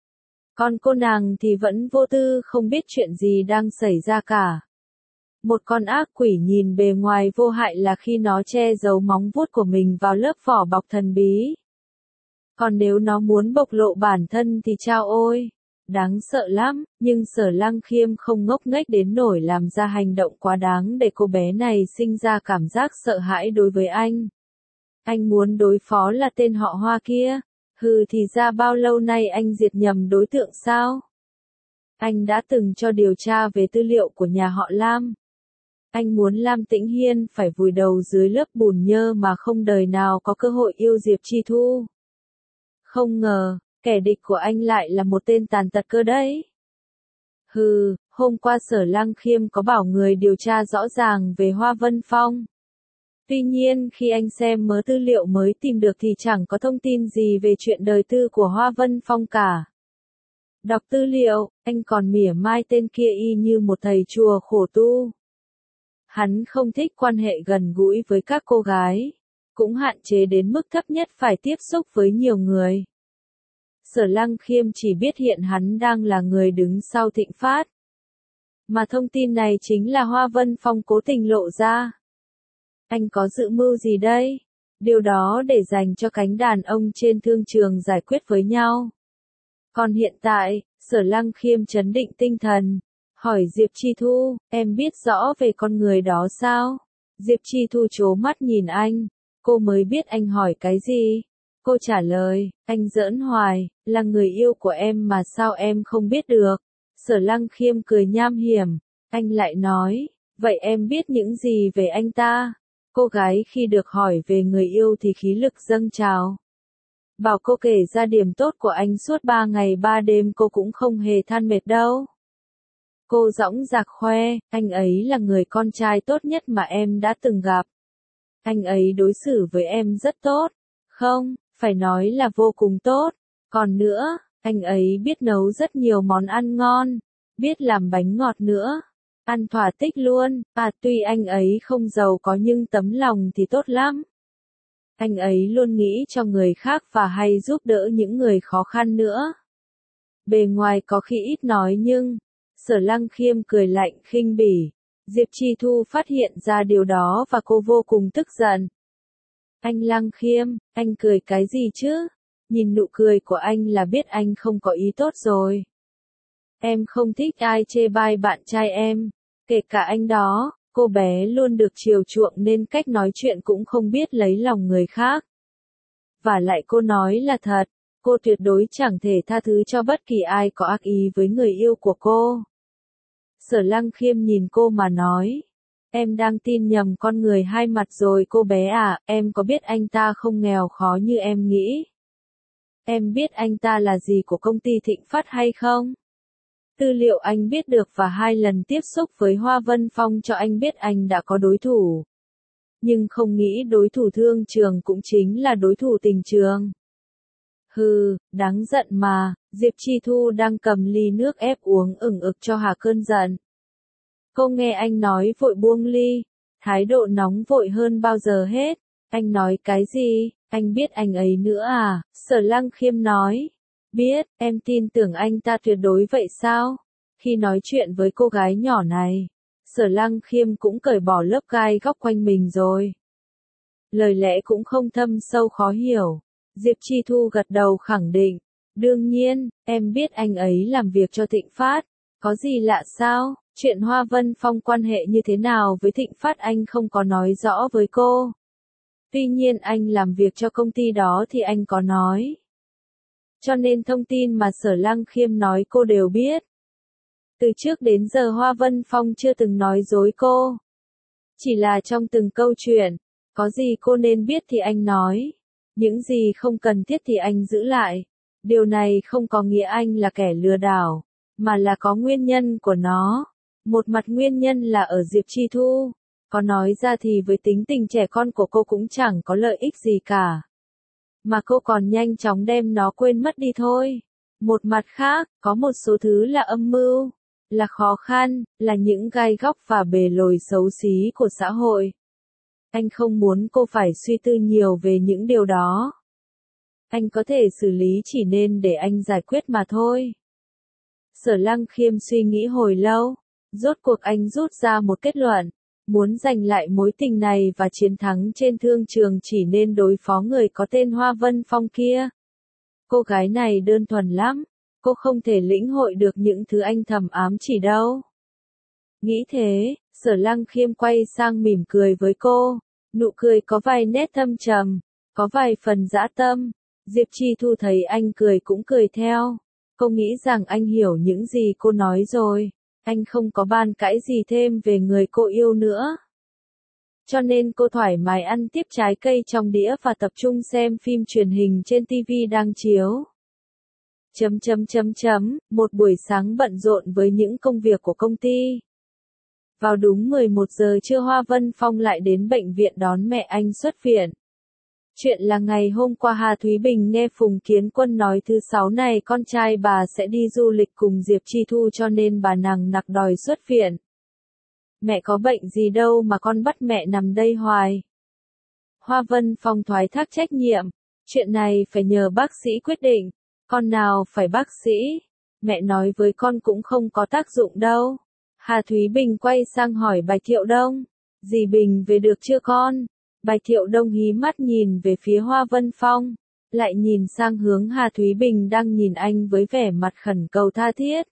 Còn cô nàng thì vẫn vô tư không biết chuyện gì đang xảy ra cả. Một con ác quỷ nhìn bề ngoài vô hại là khi nó che giấu móng vuốt của mình vào lớp vỏ bọc thần bí. Còn nếu nó muốn bộc lộ bản thân thì chao ôi, đáng sợ lắm, nhưng Sở Lăng Khiêm không ngốc nghếch đến nổi làm ra hành động quá đáng để cô bé này sinh ra cảm giác sợ hãi đối với anh. Anh muốn đối phó là tên họ Hoa kia, hừ thì ra bao lâu nay anh diệt nhầm đối tượng sao? Anh đã từng cho điều tra về tư liệu của nhà họ Lam. Anh muốn Lam Tĩnh Hiên phải vùi đầu dưới lớp bùn nhơ mà không đời nào có cơ hội yêu Diệp Chi Thu. Không ngờ, kẻ địch của anh lại là một tên tàn tật cơ đấy. Hừ, hôm qua Sở Lăng Khiêm có bảo người điều tra rõ ràng về Hoa Vân Phong. Tuy nhiên khi anh xem mớ tư liệu mới tìm được thì chẳng có thông tin gì về chuyện đời tư của Hoa Vân Phong cả. Đọc tư liệu, anh còn mỉa mai tên kia y như một thầy chùa khổ tu. Hắn không thích quan hệ gần gũi với các cô gái, cũng hạn chế đến mức thấp nhất phải tiếp xúc với nhiều người. Sở Lăng Khiêm chỉ biết hiện hắn đang là người đứng sau Thịnh Phát. Mà thông tin này chính là Hoa Vân Phong cố tình lộ ra. Anh có dự mưu gì đây? Điều đó để dành cho cánh đàn ông trên thương trường giải quyết với nhau. Còn hiện tại, Sở Lăng Khiêm trấn định tinh thần, hỏi Diệp Chi Thu, em biết rõ về con người đó sao? Diệp Chi Thu trố mắt nhìn anh, cô mới biết anh hỏi cái gì? Cô trả lời, anh giỡn hoài, là người yêu của em mà sao em không biết được? Sở Lăng Khiêm cười nham hiểm, anh lại nói, vậy em biết những gì về anh ta? Cô gái khi được hỏi về người yêu thì khí lực dâng trào. Bảo cô kể ra điểm tốt của anh suốt ba ngày ba đêm cô cũng không hề than mệt đâu. Cô dõng dạc khoe, anh ấy là người con trai tốt nhất mà em đã từng gặp. Anh ấy đối xử với em rất tốt. Không, phải nói là vô cùng tốt. Còn nữa, anh ấy biết nấu rất nhiều món ăn ngon, biết làm bánh ngọt nữa. Ăn thỏa thích luôn, à tuy anh ấy không giàu có nhưng tấm lòng thì tốt lắm. Anh ấy luôn nghĩ cho người khác và hay giúp đỡ những người khó khăn nữa. Bề ngoài có khi ít nói nhưng, Sở Lăng Khiêm cười lạnh khinh bỉ. Diệp Chi Thu phát hiện ra điều đó và cô vô cùng tức giận. Anh Lăng Khiêm, anh cười cái gì chứ? Nhìn nụ cười của anh là biết anh không có ý tốt rồi. Em không thích ai chê bai bạn trai em, kể cả anh đó. Cô bé luôn được chiều chuộng nên cách nói chuyện cũng không biết lấy lòng người khác. Và lại cô nói là thật, cô tuyệt đối chẳng thể tha thứ cho bất kỳ ai có ác ý với người yêu của cô. Sở Lăng Khiêm nhìn cô mà nói, em đang tin nhầm con người hai mặt rồi cô bé à, em có biết anh ta không nghèo khó như em nghĩ. Em biết anh ta là gì của công ty Thịnh Phát hay không? Tư liệu anh biết được và hai lần tiếp xúc với Hoa Vân Phong cho anh biết anh đã có đối thủ. Nhưng không nghĩ đối thủ thương trường cũng chính là đối thủ tình trường. Hừ, đáng giận mà, Diệp Chi Thu đang cầm ly nước ép uống ửng ực cho hà cơn giận. Cô nghe anh nói vội buông ly, thái độ nóng vội hơn bao giờ hết. Anh nói cái gì, anh biết anh ấy nữa à? Sở Lăng Khiêm nói. Biết, em tin tưởng anh ta tuyệt đối vậy sao? Khi nói chuyện với cô gái nhỏ này, Sở Lăng Khiêm cũng cởi bỏ lớp gai góc quanh mình rồi. Lời lẽ cũng không thâm sâu khó hiểu. Diệp Chi Thu gật đầu khẳng định. Đương nhiên, em biết anh ấy làm việc cho Thịnh Phát. Có gì lạ sao? Chuyện Hoa Vân Phong quan hệ như thế nào với Thịnh Phát anh không có nói rõ với cô. Tuy nhiên anh làm việc cho công ty đó thì anh có nói. Cho nên thông tin mà Sở Lăng Khiêm nói cô đều biết. Từ trước đến giờ Hoa Vân Phong chưa từng nói dối cô. Chỉ là trong từng câu chuyện, có gì cô nên biết thì anh nói. Những gì không cần thiết thì anh giữ lại. Điều này không có nghĩa anh là kẻ lừa đảo, mà là có nguyên nhân của nó. Một mặt nguyên nhân là ở Diệp Chi Thu. Có nói ra thì với tính tình trẻ con của cô cũng chẳng có lợi ích gì cả. Mà cô còn nhanh chóng đem nó quên mất đi thôi. Một mặt khác, có một số thứ là âm mưu, là khó khăn, là những gai góc và bề lồi xấu xí của xã hội. Anh không muốn cô phải suy tư nhiều về những điều đó. Anh có thể xử lý chỉ nên để anh giải quyết mà thôi. Sở Lăng Khiêm suy nghĩ hồi lâu, rốt cuộc anh rút ra một kết luận. Muốn giành lại mối tình này và chiến thắng trên thương trường chỉ nên đối phó người có tên Hoa Vân Phong kia. Cô gái này đơn thuần lắm, cô không thể lĩnh hội được những thứ anh thầm ám chỉ đâu. Nghĩ thế, Sở Lăng Khiêm quay sang mỉm cười với cô, nụ cười có vài nét thâm trầm, có vài phần dã tâm. Diệp Chi Thu thấy anh cười cũng cười theo. Cô nghĩ rằng anh hiểu những gì cô nói rồi. Anh không có bàn cãi gì thêm về người cô yêu nữa. Cho nên cô thoải mái ăn tiếp trái cây trong đĩa và tập trung xem phim truyền hình trên ti vi đang chiếu. Chấm chấm chấm chấm, một buổi sáng bận rộn với những công việc của công ty. Vào đúng mười một giờ trưa Hoa Vân Phong lại đến bệnh viện đón mẹ anh xuất viện. Chuyện là ngày hôm qua Hà Thúy Bình nghe Phùng Kiến Quân nói thứ sáu này con trai bà sẽ đi du lịch cùng Diệp Chi Thu cho nên bà nằng nặc đòi xuất viện. Mẹ có bệnh gì đâu mà con bắt mẹ nằm đây hoài. Hoa Vân Phong thoái thác trách nhiệm. Chuyện này phải nhờ bác sĩ quyết định. Con nào phải bác sĩ. Mẹ nói với con cũng không có tác dụng đâu. Hà Thúy Bình quay sang hỏi Bạch Thiệu Đông. Dì Bình về được chưa con? Bạch Thiệu Đông hí mắt nhìn về phía Hoa Vân Phong, lại nhìn sang hướng Hà Thúy Bình đang nhìn anh với vẻ mặt khẩn cầu tha thiết.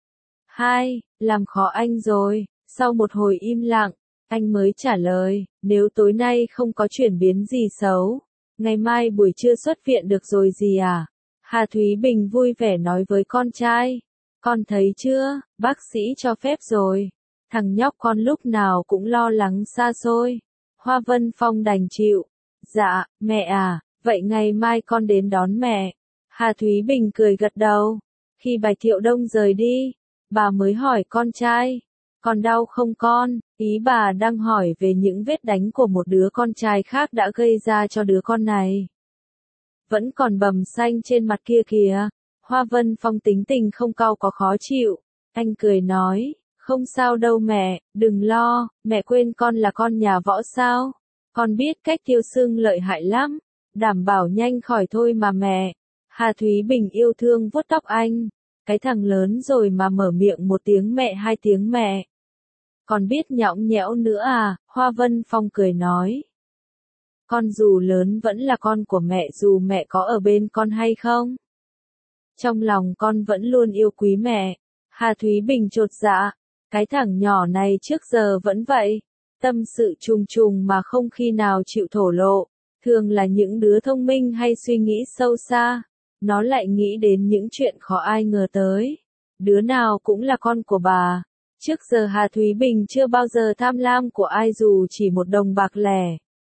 Hai, làm khó anh rồi. Sau một hồi im lặng, anh mới trả lời, nếu tối nay không có chuyển biến gì xấu, ngày mai buổi trưa xuất viện được rồi gì à? Hà Thúy Bình vui vẻ nói với con trai, con thấy chưa, bác sĩ cho phép rồi. Thằng nhóc con lúc nào cũng lo lắng xa xôi. Hoa Vân Phong đành chịu. Dạ, mẹ à, vậy ngày mai con đến đón mẹ. Hà Thúy Bình cười gật đầu. Khi Bạch Thiệu Đông rời đi, bà mới hỏi con trai. Còn đau không con? Ý bà đang hỏi về những vết đánh của một đứa con trai khác đã gây ra cho đứa con này. Vẫn còn bầm xanh trên mặt kia kìa. Hoa Vân Phong tính tình không cau có khó chịu. Anh cười nói. Không sao đâu mẹ, đừng lo, mẹ quên con là con nhà võ sao. Con biết cách tiêu xương lợi hại lắm, đảm bảo nhanh khỏi thôi mà mẹ. Hà Thúy Bình yêu thương vuốt tóc anh. Cái thằng lớn rồi mà mở miệng một tiếng mẹ hai tiếng mẹ. Còn biết nhõng nhẽo nữa à, Hoa Vân Phong cười nói. Con dù lớn vẫn là con của mẹ dù mẹ có ở bên con hay không. Trong lòng con vẫn luôn yêu quý mẹ. Hà Thúy Bình chột dạ. Cái thằng nhỏ này trước giờ vẫn vậy, tâm sự trùng trùng mà không khi nào chịu thổ lộ, thường là những đứa thông minh hay suy nghĩ sâu xa, nó lại nghĩ đến những chuyện khó ai ngờ tới. Đứa nào cũng là con của bà. Trước giờ Hà Thúy Bình chưa bao giờ tham lam của ai dù chỉ một đồng bạc lẻ.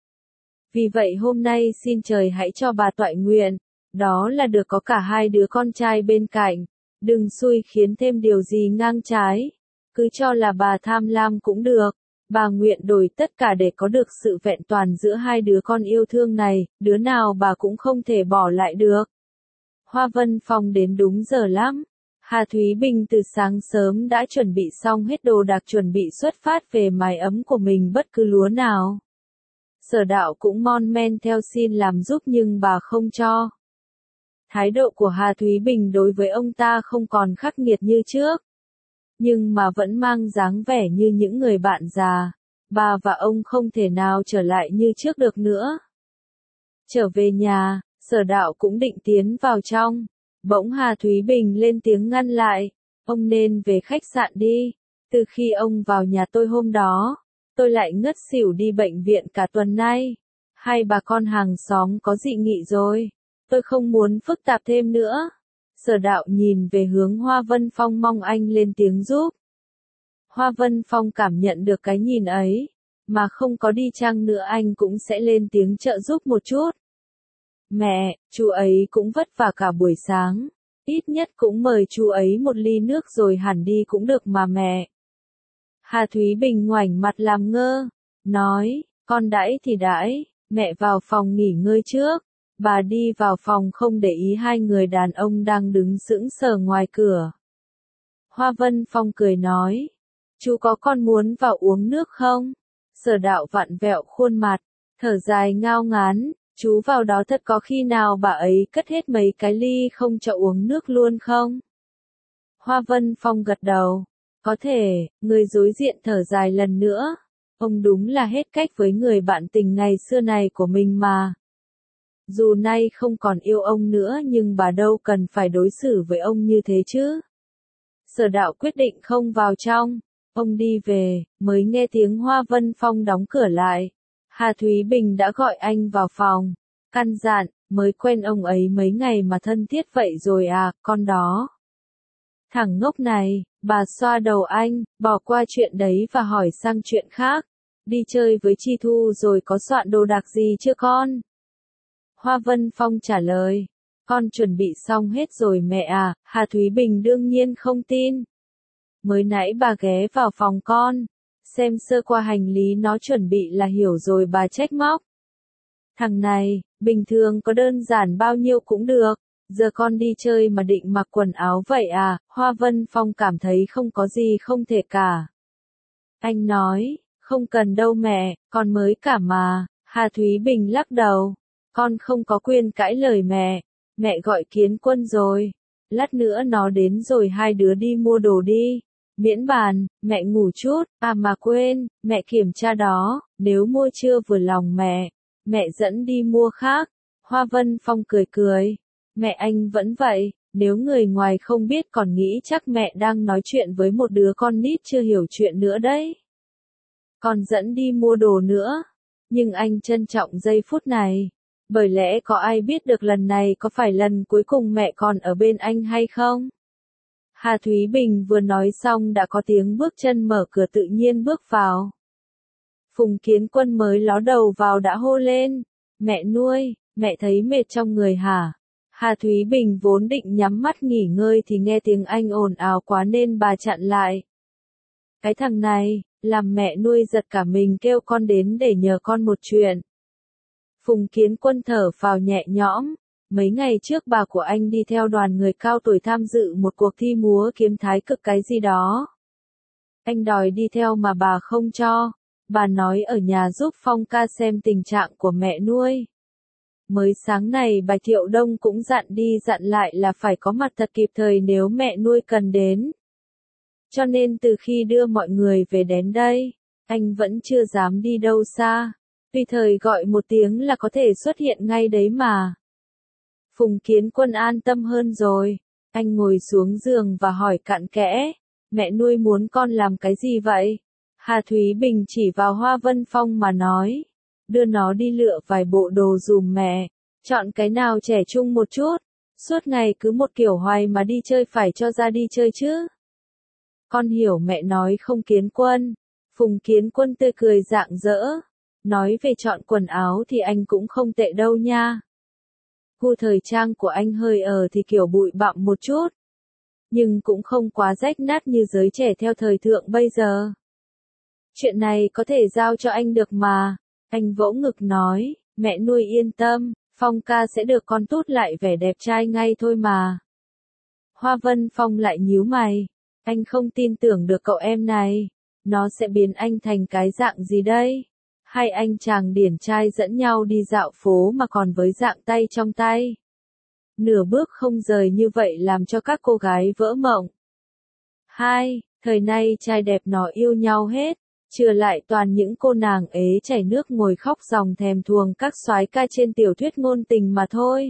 Vì vậy hôm nay xin trời hãy cho bà toại nguyện, đó là được có cả hai đứa con trai bên cạnh, đừng xui khiến thêm điều gì ngang trái, cứ cho là bà tham lam cũng được, bà nguyện đổi tất cả để có được sự vẹn toàn giữa hai đứa con yêu thương này, đứa nào bà cũng không thể bỏ lại được. Hoa Vân Phong đến đúng giờ lắm. Hà Thúy Bình từ sáng sớm đã chuẩn bị xong hết đồ đạc chuẩn bị xuất phát về mái ấm của mình bất cứ lúa nào. Sở Đạo cũng mon men theo xin làm giúp nhưng bà không cho. Thái độ của Hà Thúy Bình đối với ông ta không còn khắc nghiệt như trước, nhưng mà vẫn mang dáng vẻ như những người bạn già. Bà và ông không thể nào trở lại như trước được nữa. Trở về nhà, Sở Đạo cũng định tiến vào trong. Bỗng Hà Thúy Bình lên tiếng ngăn lại, ông nên về khách sạn đi, từ khi ông vào nhà tôi hôm đó, tôi lại ngất xỉu đi bệnh viện cả tuần nay, hai bà con hàng xóm có dị nghị rồi, tôi không muốn phức tạp thêm nữa. Sở Đạo nhìn về hướng Hoa Vân Phong mong anh lên tiếng giúp. Hoa Vân Phong cảm nhận được cái nhìn ấy, mà không có đi chăng nữa anh cũng sẽ lên tiếng trợ giúp một chút. Mẹ, chú ấy cũng vất vả cả buổi sáng, ít nhất cũng mời chú ấy một ly nước rồi hẳn đi cũng được mà mẹ. Hà Thúy Bình ngoảnh mặt làm ngơ, nói, con đãi thì đãi, mẹ vào phòng nghỉ ngơi trước. Bà đi vào phòng không để ý hai người đàn ông đang đứng sững sờ ngoài cửa. Hoa Vân Phong cười nói, chú có con muốn vào uống nước không? Sở Đạo vặn vẹo khuôn mặt, thở dài ngao ngán, chú vào đó thật có khi nào bà ấy cất hết mấy cái ly không cho uống nước luôn không? Hoa Vân Phong gật đầu, có thể, người đối diện thở dài lần nữa, ông đúng là hết cách với người bạn tình ngày xưa này của mình mà. Dù nay không còn yêu ông nữa nhưng bà đâu cần phải đối xử với ông như thế chứ. Sở Đạo quyết định không vào trong, ông đi về, mới nghe tiếng Hoa Vân Phong đóng cửa lại. Hà Thúy Bình đã gọi anh vào phòng, căn dặn, mới quen ông ấy mấy ngày mà thân thiết vậy rồi à, con đó. Thằng ngốc này, bà xoa đầu anh, bỏ qua chuyện đấy và hỏi sang chuyện khác. Đi chơi với Chi Thu rồi có soạn đồ đạc gì chưa con? Hoa Vân Phong trả lời, con chuẩn bị xong hết rồi mẹ à, Hà Thúy Bình đương nhiên không tin. Mới nãy bà ghé vào phòng con, xem sơ qua hành lý nó chuẩn bị là hiểu rồi bà trách móc. Thằng này, bình thường có đơn giản bao nhiêu cũng được, giờ con đi chơi mà định mặc quần áo vậy à, Hoa Vân Phong cảm thấy không có gì không thể cả. Anh nói, không cần đâu mẹ, con mới cả mà, Hà Thúy Bình lắc đầu. Con không có quyền cãi lời mẹ, mẹ gọi Kiến Quân rồi, lát nữa nó đến rồi hai đứa đi mua đồ đi, miễn bàn, mẹ ngủ chút, à mà quên, mẹ kiểm tra đó, nếu mua chưa vừa lòng mẹ, mẹ dẫn đi mua khác. Hoa Vân Phong cười cười, mẹ anh vẫn vậy, nếu người ngoài không biết còn nghĩ chắc mẹ đang nói chuyện với một đứa con nít chưa hiểu chuyện nữa đấy. Còn dẫn đi mua đồ nữa, nhưng anh trân trọng giây phút này. Bởi lẽ có ai biết được lần này có phải lần cuối cùng mẹ còn ở bên anh hay không? Hà Thúy Bình vừa nói xong đã có tiếng bước chân mở cửa tự nhiên bước vào. Phùng Kiến Quân mới ló đầu vào đã hô lên, mẹ nuôi, mẹ thấy mệt trong người hả? Hà Thúy Bình vốn định nhắm mắt nghỉ ngơi thì nghe tiếng anh ồn ào quá nên bà chặn lại. Cái thằng này, làm mẹ nuôi giật cả mình kêu con đến để nhờ con một chuyện. Phùng Kiến Quân thở phào nhẹ nhõm, mấy ngày trước bà của anh đi theo đoàn người cao tuổi tham dự một cuộc thi múa kiếm thái cực cái gì đó. Anh đòi đi theo mà bà không cho, bà nói ở nhà giúp Phong ca xem tình trạng của mẹ nuôi. Mới sáng này Bạch Thiệu Đông cũng dặn đi dặn lại là phải có mặt thật kịp thời nếu mẹ nuôi cần đến. Cho nên từ khi đưa mọi người về đến đây, anh vẫn chưa dám đi đâu xa. Tùy thời gọi một tiếng là có thể xuất hiện ngay đấy mà. Phùng Kiến Quân an tâm hơn rồi. Anh ngồi xuống giường và hỏi cặn kẽ. Mẹ nuôi muốn con làm cái gì vậy? Hà Thúy Bình chỉ vào Hoa Vân Phong mà nói. Đưa nó đi lựa vài bộ đồ dùm mẹ. Chọn cái nào trẻ trung một chút. Suốt ngày cứ một kiểu hoài mà đi chơi phải cho ra đi chơi chứ. Con hiểu mẹ nói không Kiến Quân. Phùng Kiến Quân tươi cười rạng rỡ. Nói về chọn quần áo thì anh cũng không tệ đâu nha. Gu thời trang của anh hơi ở thì kiểu bụi bặm một chút. Nhưng cũng không quá rách nát như giới trẻ theo thời thượng bây giờ. Chuyện này có thể giao cho anh được mà. Anh vỗ ngực nói, mẹ nuôi yên tâm, Phong ca sẽ được con tút lại vẻ đẹp trai ngay thôi mà. Hoa Vân Phong lại nhíu mày. Anh không tin tưởng được cậu em này. Nó sẽ biến anh thành cái dạng gì đây? Hay anh chàng điển trai dẫn nhau đi dạo phố mà còn với dạng tay trong tay? Nửa bước không rời như vậy làm cho các cô gái vỡ mộng. Hai, thời nay trai đẹp nó yêu nhau hết. Trừ lại toàn những cô nàng ế chảy nước ngồi khóc ròng thèm thuồng các soái ca trên tiểu thuyết ngôn tình mà thôi.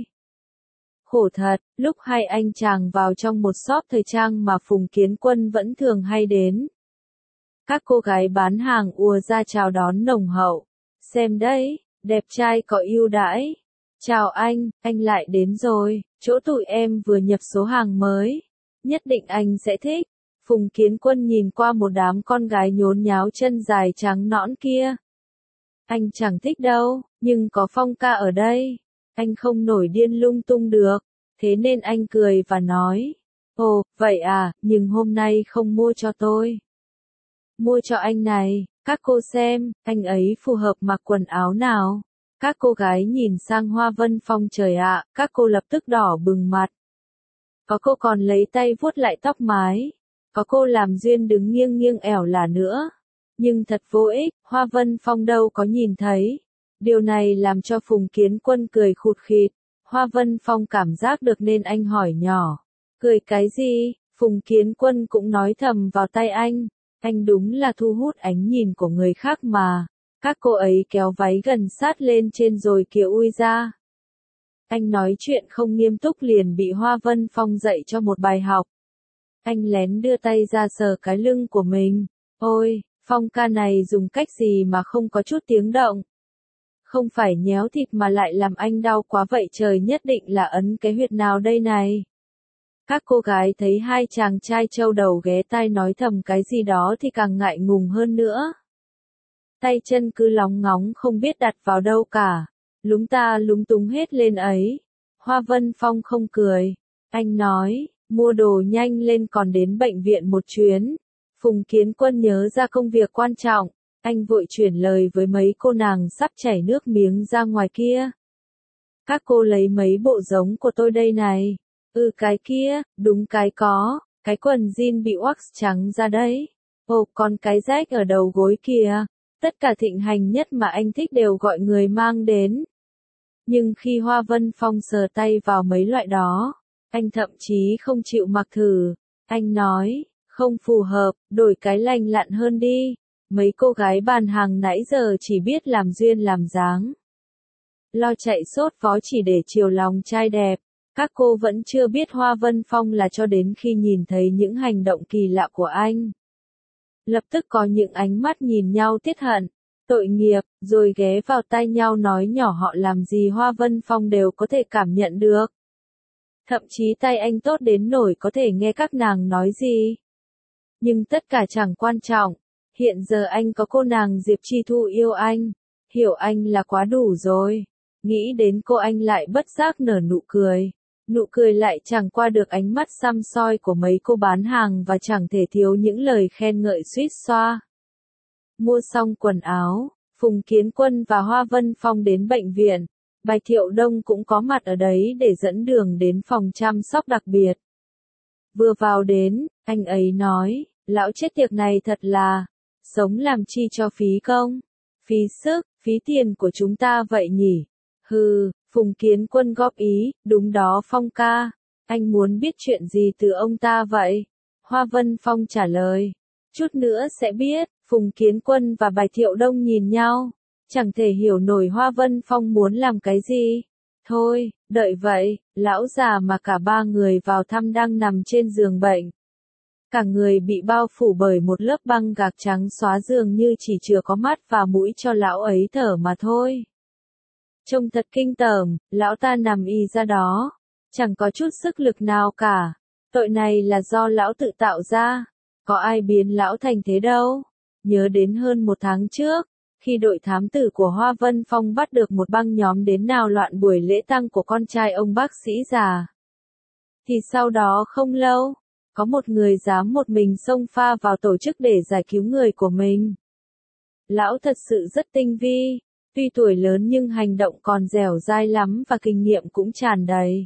Khổ thật, lúc hai anh chàng vào trong một shop thời trang mà Phùng Kiến Quân vẫn thường hay đến. Các cô gái bán hàng ùa ra chào đón nồng hậu. Xem đấy, đẹp trai có ưu đãi. Chào anh, anh lại đến rồi, chỗ tụi em vừa nhập số hàng mới. Nhất định anh sẽ thích. Phùng Kiến Quân nhìn qua một đám con gái nhốn nháo chân dài trắng nõn kia. Anh chẳng thích đâu, nhưng có Phong ca ở đây. Anh không nổi điên lung tung được. Thế nên anh cười và nói. Ồ, vậy à, nhưng hôm nay không mua cho tôi. Mua cho anh này, các cô xem, anh ấy phù hợp mặc quần áo nào. Các cô gái nhìn sang Hoa Vân Phong trời ạ, các cô lập tức đỏ bừng mặt. Có cô còn lấy tay vuốt lại tóc mái. Có cô làm duyên đứng nghiêng nghiêng ẻo là nữa. Nhưng thật vô ích, Hoa Vân Phong đâu có nhìn thấy. Điều này làm cho Phùng Kiến Quân cười khụt khịt. Hoa Vân Phong cảm giác được nên anh hỏi nhỏ. Cười cái gì? Phùng Kiến Quân cũng nói thầm vào tay anh. Anh đúng là thu hút ánh nhìn của người khác mà. Các cô ấy kéo váy gần sát lên trên rồi kìa ui ra. Anh nói chuyện không nghiêm túc liền bị Hoa Vân Phong dạy cho một bài học. Anh lén đưa tay ra sờ cái lưng của mình. Ôi, Phong ca này dùng cách gì mà không có chút tiếng động. Không phải nhéo thịt mà lại làm anh đau quá vậy trời, nhất định là ấn cái huyệt nào đây này. Các cô gái thấy hai chàng trai trâu đầu ghé tai nói thầm cái gì đó thì càng ngại ngùng hơn nữa. Tay chân cứ lóng ngóng không biết đặt vào đâu cả. Lúng ta lúng túng hết lên ấy. Hoa Vân Phong không cười. Anh nói, mua đồ nhanh lên còn đến bệnh viện một chuyến. Phùng Kiến Quân nhớ ra công việc quan trọng. Anh vội chuyển lời với mấy cô nàng sắp chảy nước miếng ra ngoài kia. Các cô lấy mấy bộ giống của tôi đây này. Ừ cái kia, đúng cái có, cái quần jean bị wax trắng ra đấy. Ồ còn cái rách ở đầu gối kìa. Tất cả thịnh hành nhất mà anh thích đều gọi người mang đến. Nhưng khi Hoa Vân Phong sờ tay vào mấy loại đó, anh thậm chí không chịu mặc thử. Anh nói, không phù hợp, đổi cái lành lặn hơn đi. Mấy cô gái bàn hàng nãy giờ chỉ biết làm duyên làm dáng. Lo chạy sốt vó chỉ để chiều lòng trai đẹp. Các cô vẫn chưa biết Hoa Vân Phong là cho đến khi nhìn thấy những hành động kỳ lạ của anh. Lập tức có những ánh mắt nhìn nhau tiết hận, tội nghiệp, rồi ghé vào tai nhau nói nhỏ họ làm gì Hoa Vân Phong đều có thể cảm nhận được. Thậm chí tai anh tốt đến nỗi có thể nghe các nàng nói gì. Nhưng tất cả chẳng quan trọng. Hiện giờ anh có cô nàng Diệp Chi Thu yêu anh. Hiểu anh là quá đủ rồi. Nghĩ đến cô anh lại bất giác nở nụ cười. Nụ cười lại chẳng qua được ánh mắt săm soi của mấy cô bán hàng và chẳng thể thiếu những lời khen ngợi suýt xoa. Mua xong quần áo, Phùng Kiến Quân và Hoa Vân Phong đến bệnh viện. Bạch Thiệu Đông cũng có mặt ở đấy để dẫn đường đến phòng chăm sóc đặc biệt. Vừa vào đến, anh ấy nói, lão chết tiệt này thật là, sống làm chi cho phí công, phí sức, phí tiền của chúng ta vậy nhỉ? Hừ, Phùng Kiến Quân góp ý, đúng đó Phong ca, anh muốn biết chuyện gì từ ông ta vậy? Hoa Vân Phong trả lời, chút nữa sẽ biết. Phùng Kiến Quân và Bạch Thiệu Đông nhìn nhau, chẳng thể hiểu nổi Hoa Vân Phong muốn làm cái gì. Thôi, đợi vậy, lão già mà cả ba người vào thăm đang nằm trên giường bệnh. Cả người bị bao phủ bởi một lớp băng gạc trắng xóa dường như chỉ chừa có mắt và mũi cho lão ấy thở mà thôi. Trông thật kinh tởm, lão ta nằm y ra đó, chẳng có chút sức lực nào cả. Tội này là do lão tự tạo ra, có ai biến lão thành thế đâu. Nhớ đến hơn một tháng trước, khi đội thám tử của Hoa Vân Phong bắt được một băng nhóm đến náo loạn buổi lễ tang của con trai ông bác sĩ già. Thì sau đó không lâu, có một người dám một mình xông pha vào tổ chức để giải cứu người của mình. Lão thật sự rất tinh vi, tuy tuổi lớn nhưng hành động còn dẻo dai lắm và kinh nghiệm cũng tràn đầy.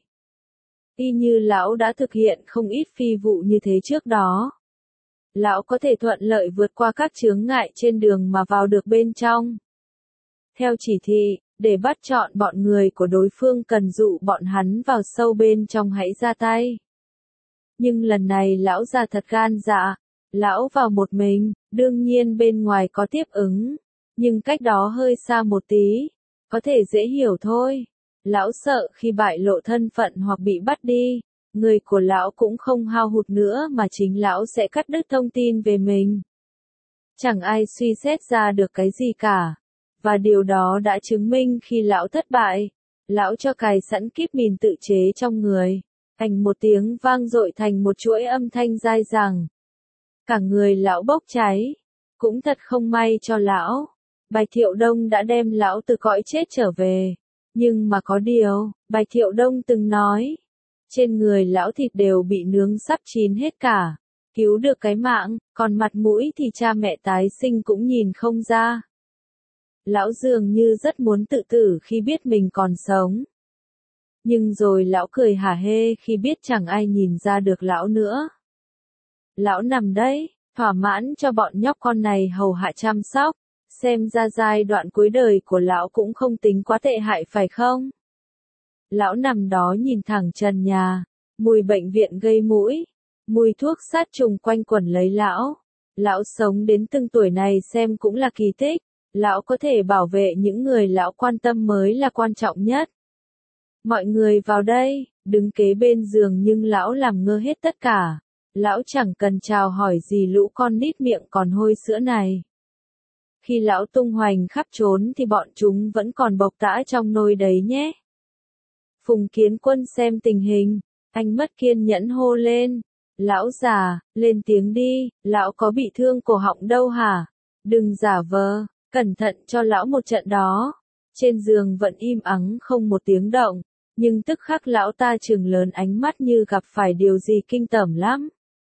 Y như lão đã thực hiện không ít phi vụ như thế trước đó. Lão có thể thuận lợi vượt qua các chướng ngại trên đường mà vào được bên trong. Theo chỉ thị, để bắt chọn bọn người của đối phương cần dụ bọn hắn vào sâu bên trong hãy ra tay. Nhưng lần này lão già thật gan dạ, lão vào một mình, đương nhiên bên ngoài có tiếp ứng, nhưng cách đó hơi xa một tí, có thể dễ hiểu thôi. Lão sợ khi bại lộ thân phận hoặc bị bắt đi, người của lão cũng không hao hụt nữa mà chính lão sẽ cắt đứt thông tin về mình. Chẳng ai suy xét ra được cái gì cả, và điều đó đã chứng minh khi lão thất bại, lão cho cài sẵn kíp mìn tự chế trong người. Thành một tiếng vang dội thành một chuỗi âm thanh dai dẳng. Cả người lão bốc cháy. Cũng thật không may cho lão. Bạch Thiệu Đông đã đem lão từ cõi chết trở về. Nhưng mà có điều, Bạch Thiệu Đông từng nói. Trên người lão thịt đều bị nướng sắp chín hết cả. Cứu được cái mạng, còn mặt mũi thì cha mẹ tái sinh cũng nhìn không ra. Lão dường như rất muốn tự tử khi biết mình còn sống. Nhưng rồi lão cười hả hê khi biết chẳng ai nhìn ra được lão nữa. Lão nằm đấy, thỏa mãn cho bọn nhóc con này hầu hạ chăm sóc, xem ra giai đoạn cuối đời của lão cũng không tính quá tệ hại phải không? Lão nằm đó nhìn thẳng trần nhà, mùi bệnh viện gây mũi, mùi thuốc sát trùng quanh quẩn lấy lão. Lão sống đến từng tuổi này xem cũng là kỳ tích, lão có thể bảo vệ những người lão quan tâm mới là quan trọng nhất. Mọi người vào đây, đứng kế bên giường nhưng lão làm ngơ hết tất cả. Lão chẳng cần chào hỏi gì lũ con nít miệng còn hôi sữa này. Khi lão tung hoành khắp trốn thì bọn chúng vẫn còn bộc tã trong nôi đấy nhé. Phùng Kiến Quân xem tình hình, anh mất kiên nhẫn hô lên. Lão già, lên tiếng đi, lão có bị thương cổ họng đâu hả? Đừng giả vờ, cẩn thận cho lão một trận đó. Trên giường vẫn im ắng không một tiếng động. Nhưng tức khắc lão ta trừng lớn ánh mắt như gặp phải điều gì kinh tởm lắm.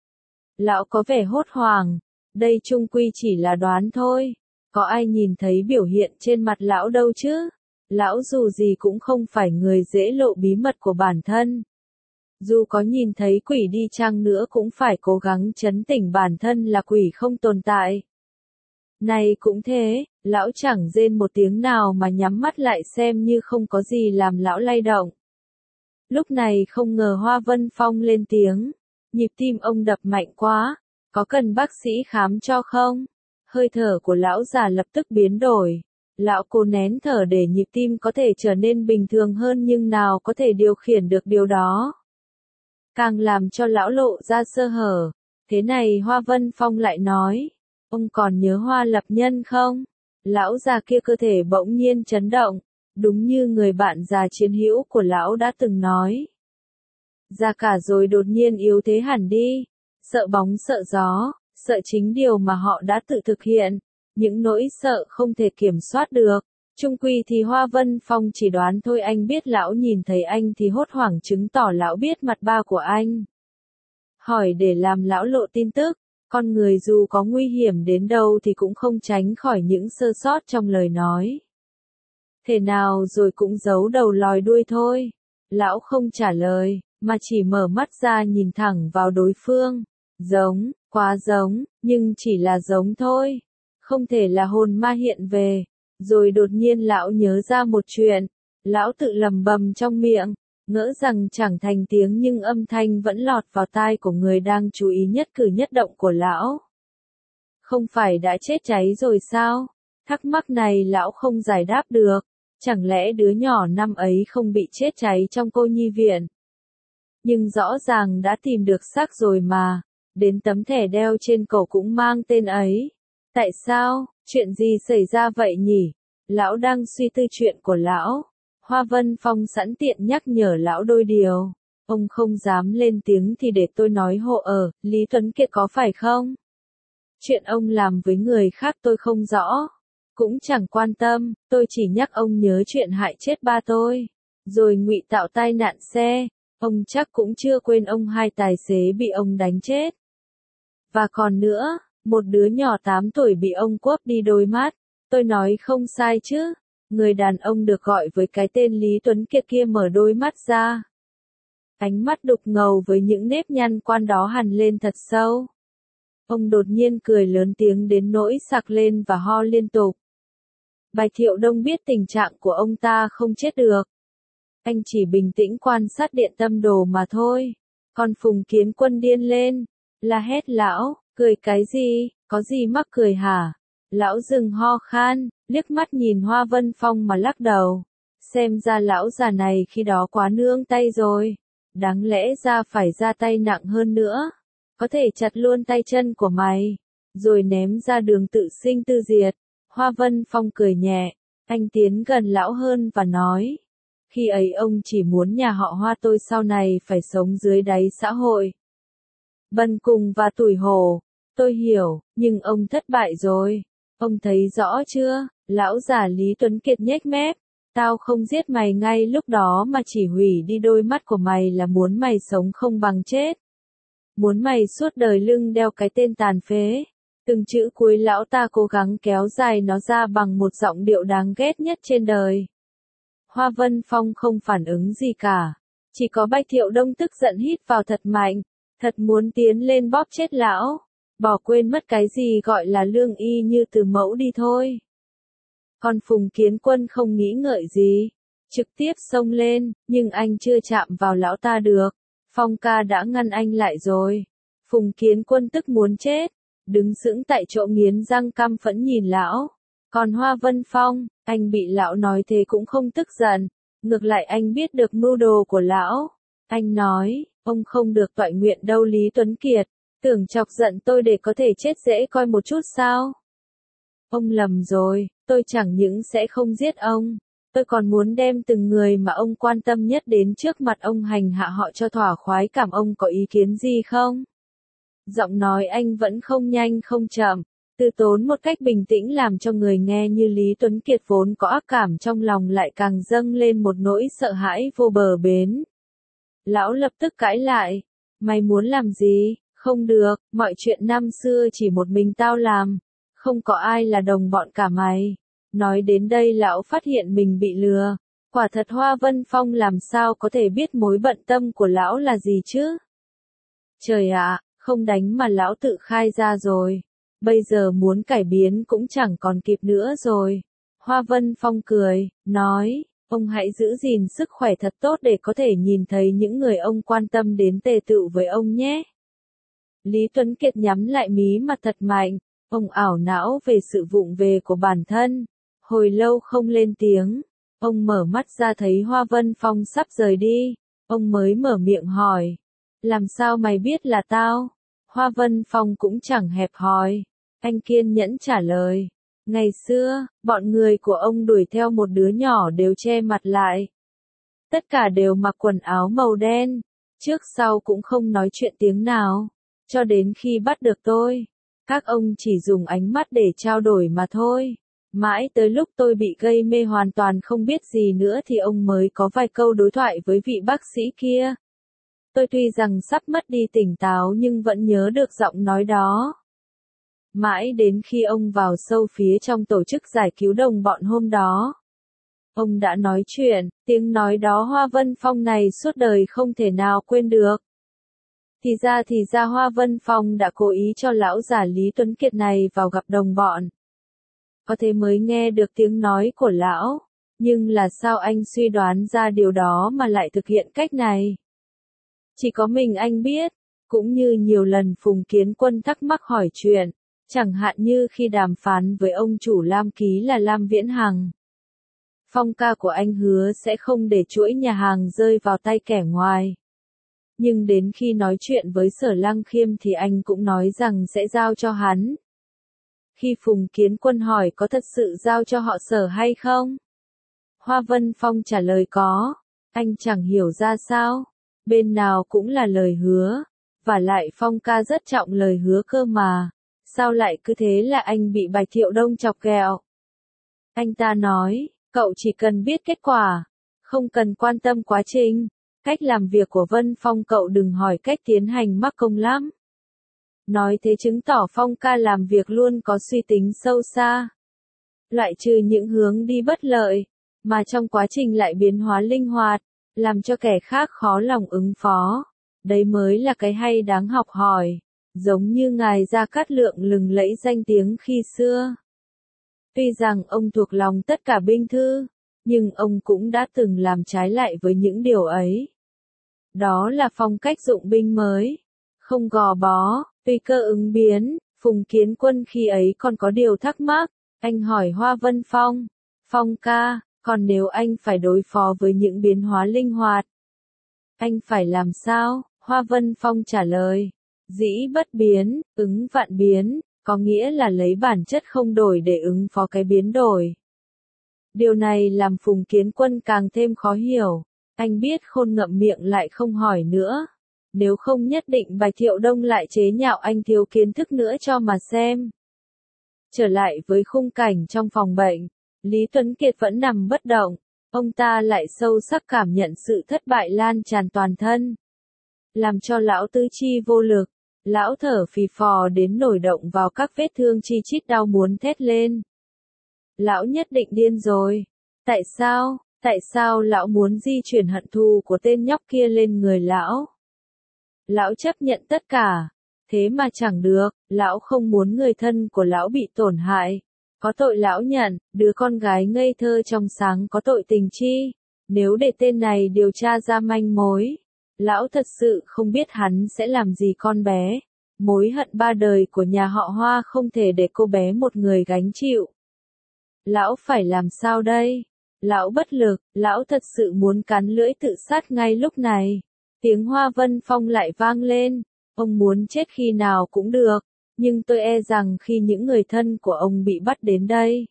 Lão có vẻ hốt hoảng, đây chung quy chỉ là đoán thôi, có ai nhìn thấy biểu hiện trên mặt lão đâu chứ? Lão dù gì cũng không phải người dễ lộ bí mật của bản thân. Dù có nhìn thấy quỷ đi chăng nữa cũng phải cố gắng trấn tĩnh bản thân là quỷ không tồn tại. Này cũng thế, lão chẳng rên một tiếng nào mà nhắm mắt lại xem như không có gì làm lão lay động. Lúc này không ngờ Hoa Vân Phong lên tiếng, nhịp tim ông đập mạnh quá, có cần bác sĩ khám cho không? Hơi thở của lão già lập tức biến đổi, lão cố nén thở để nhịp tim có thể trở nên bình thường hơn nhưng nào có thể điều khiển được điều đó. Càng làm cho lão lộ ra sơ hở, thế này Hoa Vân Phong lại nói, ông còn nhớ Hoa Lập Nhân không? Lão già kia cơ thể bỗng nhiên chấn động. Đúng như người bạn già chiến hữu của lão đã từng nói. Già cả rồi đột nhiên yếu thế hẳn đi, sợ bóng sợ gió, sợ chính điều mà họ đã tự thực hiện, những nỗi sợ không thể kiểm soát được. Chung quy thì Hoa Vân Phong chỉ đoán thôi, anh biết lão nhìn thấy anh thì hốt hoảng chứng tỏ lão biết mặt ba của anh. Hỏi để làm lão lộ tin tức, con người dù có nguy hiểm đến đâu thì cũng không tránh khỏi những sơ sót trong lời nói. Thế nào rồi cũng giấu đầu lòi đuôi thôi. Lão không trả lời, mà chỉ mở mắt ra nhìn thẳng vào đối phương. Giống, quá giống, nhưng chỉ là giống thôi. Không thể là hồn ma hiện về. Rồi đột nhiên lão nhớ ra một chuyện. Lão tự lầm bầm trong miệng, ngỡ rằng chẳng thành tiếng nhưng âm thanh vẫn lọt vào tai của người đang chú ý nhất cử nhất động của lão. Không phải đã chết cháy rồi sao? Thắc mắc này lão không giải đáp được. Chẳng lẽ đứa nhỏ năm ấy không bị chết cháy trong cô nhi viện? Nhưng rõ ràng đã tìm được xác rồi mà. đến tấm thẻ đeo trên cổ cũng mang tên ấy. Tại sao, chuyện gì xảy ra vậy nhỉ? Lão đang suy tư chuyện của lão. Hoa Vân Phong sẵn tiện nhắc nhở lão đôi điều. Ông không dám lên tiếng thì để tôi nói hộ ở, Lý Tuấn Kiệt có phải không? Chuyện ông làm với người khác tôi không rõ. Cũng chẳng quan tâm, tôi chỉ nhắc ông nhớ chuyện hại chết ba tôi. Rồi ngụy tạo tai nạn xe. Ông chắc cũng chưa quên ông hai tài xế bị ông đánh chết. Và còn nữa, một đứa nhỏ tám tuổi bị ông quấp đi đôi mắt. Tôi nói không sai chứ. Người đàn ông được gọi với cái tên Lý Tuấn Kiệt kia mở đôi mắt ra. Ánh mắt đục ngầu với những nếp nhăn quan đó hằn lên thật sâu. Ông đột nhiên cười lớn tiếng đến nỗi sặc lên và ho liên tục. Bạch Thiệu Đông biết tình trạng của ông ta không chết được. Anh chỉ bình tĩnh quan sát điện tâm đồ mà thôi. Còn Phùng Kiến Quân điên lên. La hét lão, cười cái gì, có gì mắc cười hả? Lão dừng ho khan, liếc mắt nhìn Hoa Vân Phong mà lắc đầu. Xem ra lão già này khi đó quá nương tay rồi. Đáng lẽ ra phải ra tay nặng hơn nữa. Có thể chặt luôn tay chân của mày. Rồi ném ra đường tự sinh tự diệt. Hoa Vân Phong cười nhẹ. Anh tiến gần lão hơn và nói. Khi ấy ông chỉ muốn nhà họ Hoa tôi sau này phải sống dưới đáy xã hội. Bần cùng và tủi hổ. Tôi hiểu, nhưng ông thất bại rồi. Ông thấy rõ chưa? Lão già Lý Tuấn Kiệt nhếch mép. Tao không giết mày ngay lúc đó mà chỉ hủy đi đôi mắt của mày là muốn mày sống không bằng chết. Muốn mày suốt đời lưng đeo cái tên tàn phế. Từng chữ cuối lão ta cố gắng kéo dài nó ra bằng một giọng điệu đáng ghét nhất trên đời. Hoa Vân Phong không phản ứng gì cả. Chỉ có Bạch Thiệu Đông tức giận hít vào thật mạnh. Thật muốn tiến lên bóp chết lão. Bỏ quên mất cái gì gọi là lương y như từ mẫu đi thôi. Còn Phùng Kiến Quân không nghĩ ngợi gì. Trực tiếp xông lên, nhưng anh chưa chạm vào lão ta được. Phong ca đã ngăn anh lại rồi. Phùng Kiến Quân tức muốn chết. Đứng sững tại chỗ nghiến răng căm phẫn nhìn lão. Còn Hoa Vân Phong, anh bị lão nói thế cũng không tức giận. Ngược lại anh biết được mưu đồ của lão. Anh nói, ông không được toại nguyện đâu Lý Tuấn Kiệt. Tưởng chọc giận tôi để có thể chết dễ coi một chút sao? Ông lầm rồi, tôi chẳng những sẽ không giết ông. Tôi còn muốn đem từng người mà ông quan tâm nhất đến trước mặt ông hành hạ họ cho thỏa khoái cảm. Ông có ý kiến gì không? Giọng nói anh vẫn không nhanh không chậm, từ tốn một cách bình tĩnh làm cho người nghe như Lý Tuấn Kiệt vốn có ác cảm trong lòng lại càng dâng lên một nỗi sợ hãi vô bờ bến. Lão lập tức cãi lại. Mày muốn làm gì? Không được, mọi chuyện năm xưa chỉ một mình tao làm. Không có ai là đồng bọn cả mày. Nói đến đây lão phát hiện mình bị lừa. Quả thật Hoa Vân Phong làm sao có thể biết mối bận tâm của lão là gì chứ? Trời ạ, không đánh mà lão tự khai ra rồi. Bây giờ muốn cải biến cũng chẳng còn kịp nữa rồi. Hoa Vân Phong cười, nói, ông hãy giữ gìn sức khỏe thật tốt để có thể nhìn thấy những người ông quan tâm đến tề tựu với ông nhé. Lý Tuấn Kiệt nhắm lại mí mặt thật mạnh, ông ảo não về sự vụng về của bản thân. Hồi lâu không lên tiếng, ông mở mắt ra thấy Hoa Vân Phong sắp rời đi, ông mới mở miệng hỏi. Làm sao mày biết là tao? Hoa Vân Phong cũng chẳng hẹp hòi. Anh kiên nhẫn trả lời. Ngày xưa, bọn người của ông đuổi theo một đứa nhỏ đều che mặt lại. Tất cả đều mặc quần áo màu đen. Trước sau cũng không nói chuyện tiếng nào. Cho đến khi bắt được tôi. Các ông chỉ dùng ánh mắt để trao đổi mà thôi. Mãi tới lúc tôi bị gây mê hoàn toàn không biết gì nữa thì ông mới có vài câu đối thoại với vị bác sĩ kia. Tôi tuy rằng sắp mất đi tỉnh táo nhưng vẫn nhớ được giọng nói đó. Mãi đến khi ông vào sâu phía trong tổ chức giải cứu đồng bọn hôm đó. Ông đã nói chuyện, tiếng nói đó Hoa Vân Phong này suốt đời không thể nào quên được. Thì ra thì ra Hoa Vân Phong đã cố ý cho lão già Lý Tuấn Kiệt này vào gặp đồng bọn. Có thế mới nghe được tiếng nói của lão. Nhưng là sao anh suy đoán ra điều đó mà lại thực hiện cách này? Chỉ có mình anh biết, cũng như nhiều lần Phùng Kiến Quân thắc mắc hỏi chuyện, chẳng hạn như khi đàm phán với ông chủ Lam Ký là Lam Viễn Hằng. Phong ca của anh hứa sẽ không để chuỗi nhà hàng rơi vào tay kẻ ngoài. Nhưng đến khi nói chuyện với Sở Lăng Khiêm thì anh cũng nói rằng sẽ giao cho hắn. Khi Phùng Kiến Quân hỏi có thật sự giao cho họ Sở hay không? Hoa Vân Phong trả lời có. Anh chẳng hiểu ra sao. Bên nào cũng là lời hứa. Và lại Phong ca rất trọng lời hứa cơ mà. Sao lại cứ thế là anh bị Bạch Thiệu Đông chọc ghẹo? Anh ta nói, cậu chỉ cần biết kết quả. Không cần quan tâm quá trình. Cách làm việc của Vân Phong cậu đừng hỏi cách tiến hành mắc công lắm. Nói thế chứng tỏ Phong ca làm việc luôn có suy tính sâu xa. Loại trừ những hướng đi bất lợi, mà trong quá trình lại biến hóa linh hoạt, làm cho kẻ khác khó lòng ứng phó. Đấy mới là cái hay đáng học hỏi, giống như ngài Gia Cát Lượng lừng lẫy danh tiếng khi xưa. Tuy rằng ông thuộc lòng tất cả binh thư, nhưng ông cũng đã từng làm trái lại với những điều ấy. Đó là phong cách dụng binh mới, không gò bó, tùy cơ ứng biến. Phùng Kiến Quân khi ấy còn có điều thắc mắc, anh hỏi Hoa Vân Phong, Phong ca, còn nếu anh phải đối phó với những biến hóa linh hoạt, anh phải làm sao? Hoa Vân Phong trả lời, dĩ bất biến, ứng vạn biến, có nghĩa là lấy bản chất không đổi để ứng phó cái biến đổi. Điều này làm Phùng Kiến Quân càng thêm khó hiểu, anh biết khôn ngậm miệng lại không hỏi nữa. Nếu không nhất định Bạch Thiệu Đông lại chế nhạo anh thiếu kiến thức nữa cho mà xem. Trở lại với khung cảnh trong phòng bệnh, Lý Tuấn Kiệt vẫn nằm bất động, ông ta lại sâu sắc cảm nhận sự thất bại lan tràn toàn thân. Làm cho lão tứ chi vô lực, lão thở phì phò đến nổi động vào các vết thương chi chít đau muốn thét lên. Lão nhất định điên rồi. Tại sao, tại sao lão muốn di chuyển hận thù của tên nhóc kia lên người lão? Lão chấp nhận tất cả, thế mà chẳng được, lão không muốn người thân của lão bị tổn hại. Có tội lão nhận, đứa con gái ngây thơ trong sáng có tội tình chi? Nếu để tên này điều tra ra manh mối, lão thật sự không biết hắn sẽ làm gì con bé. Mối hận ba đời của nhà họ Hoa không thể để cô bé một người gánh chịu. Lão phải làm sao đây? Lão bất lực, lão thật sự muốn cắn lưỡi tự sát ngay lúc này. Tiếng Hoa Vân Phong lại vang lên, ông muốn chết khi nào cũng được, nhưng tôi e rằng khi những người thân của ông bị bắt đến đây,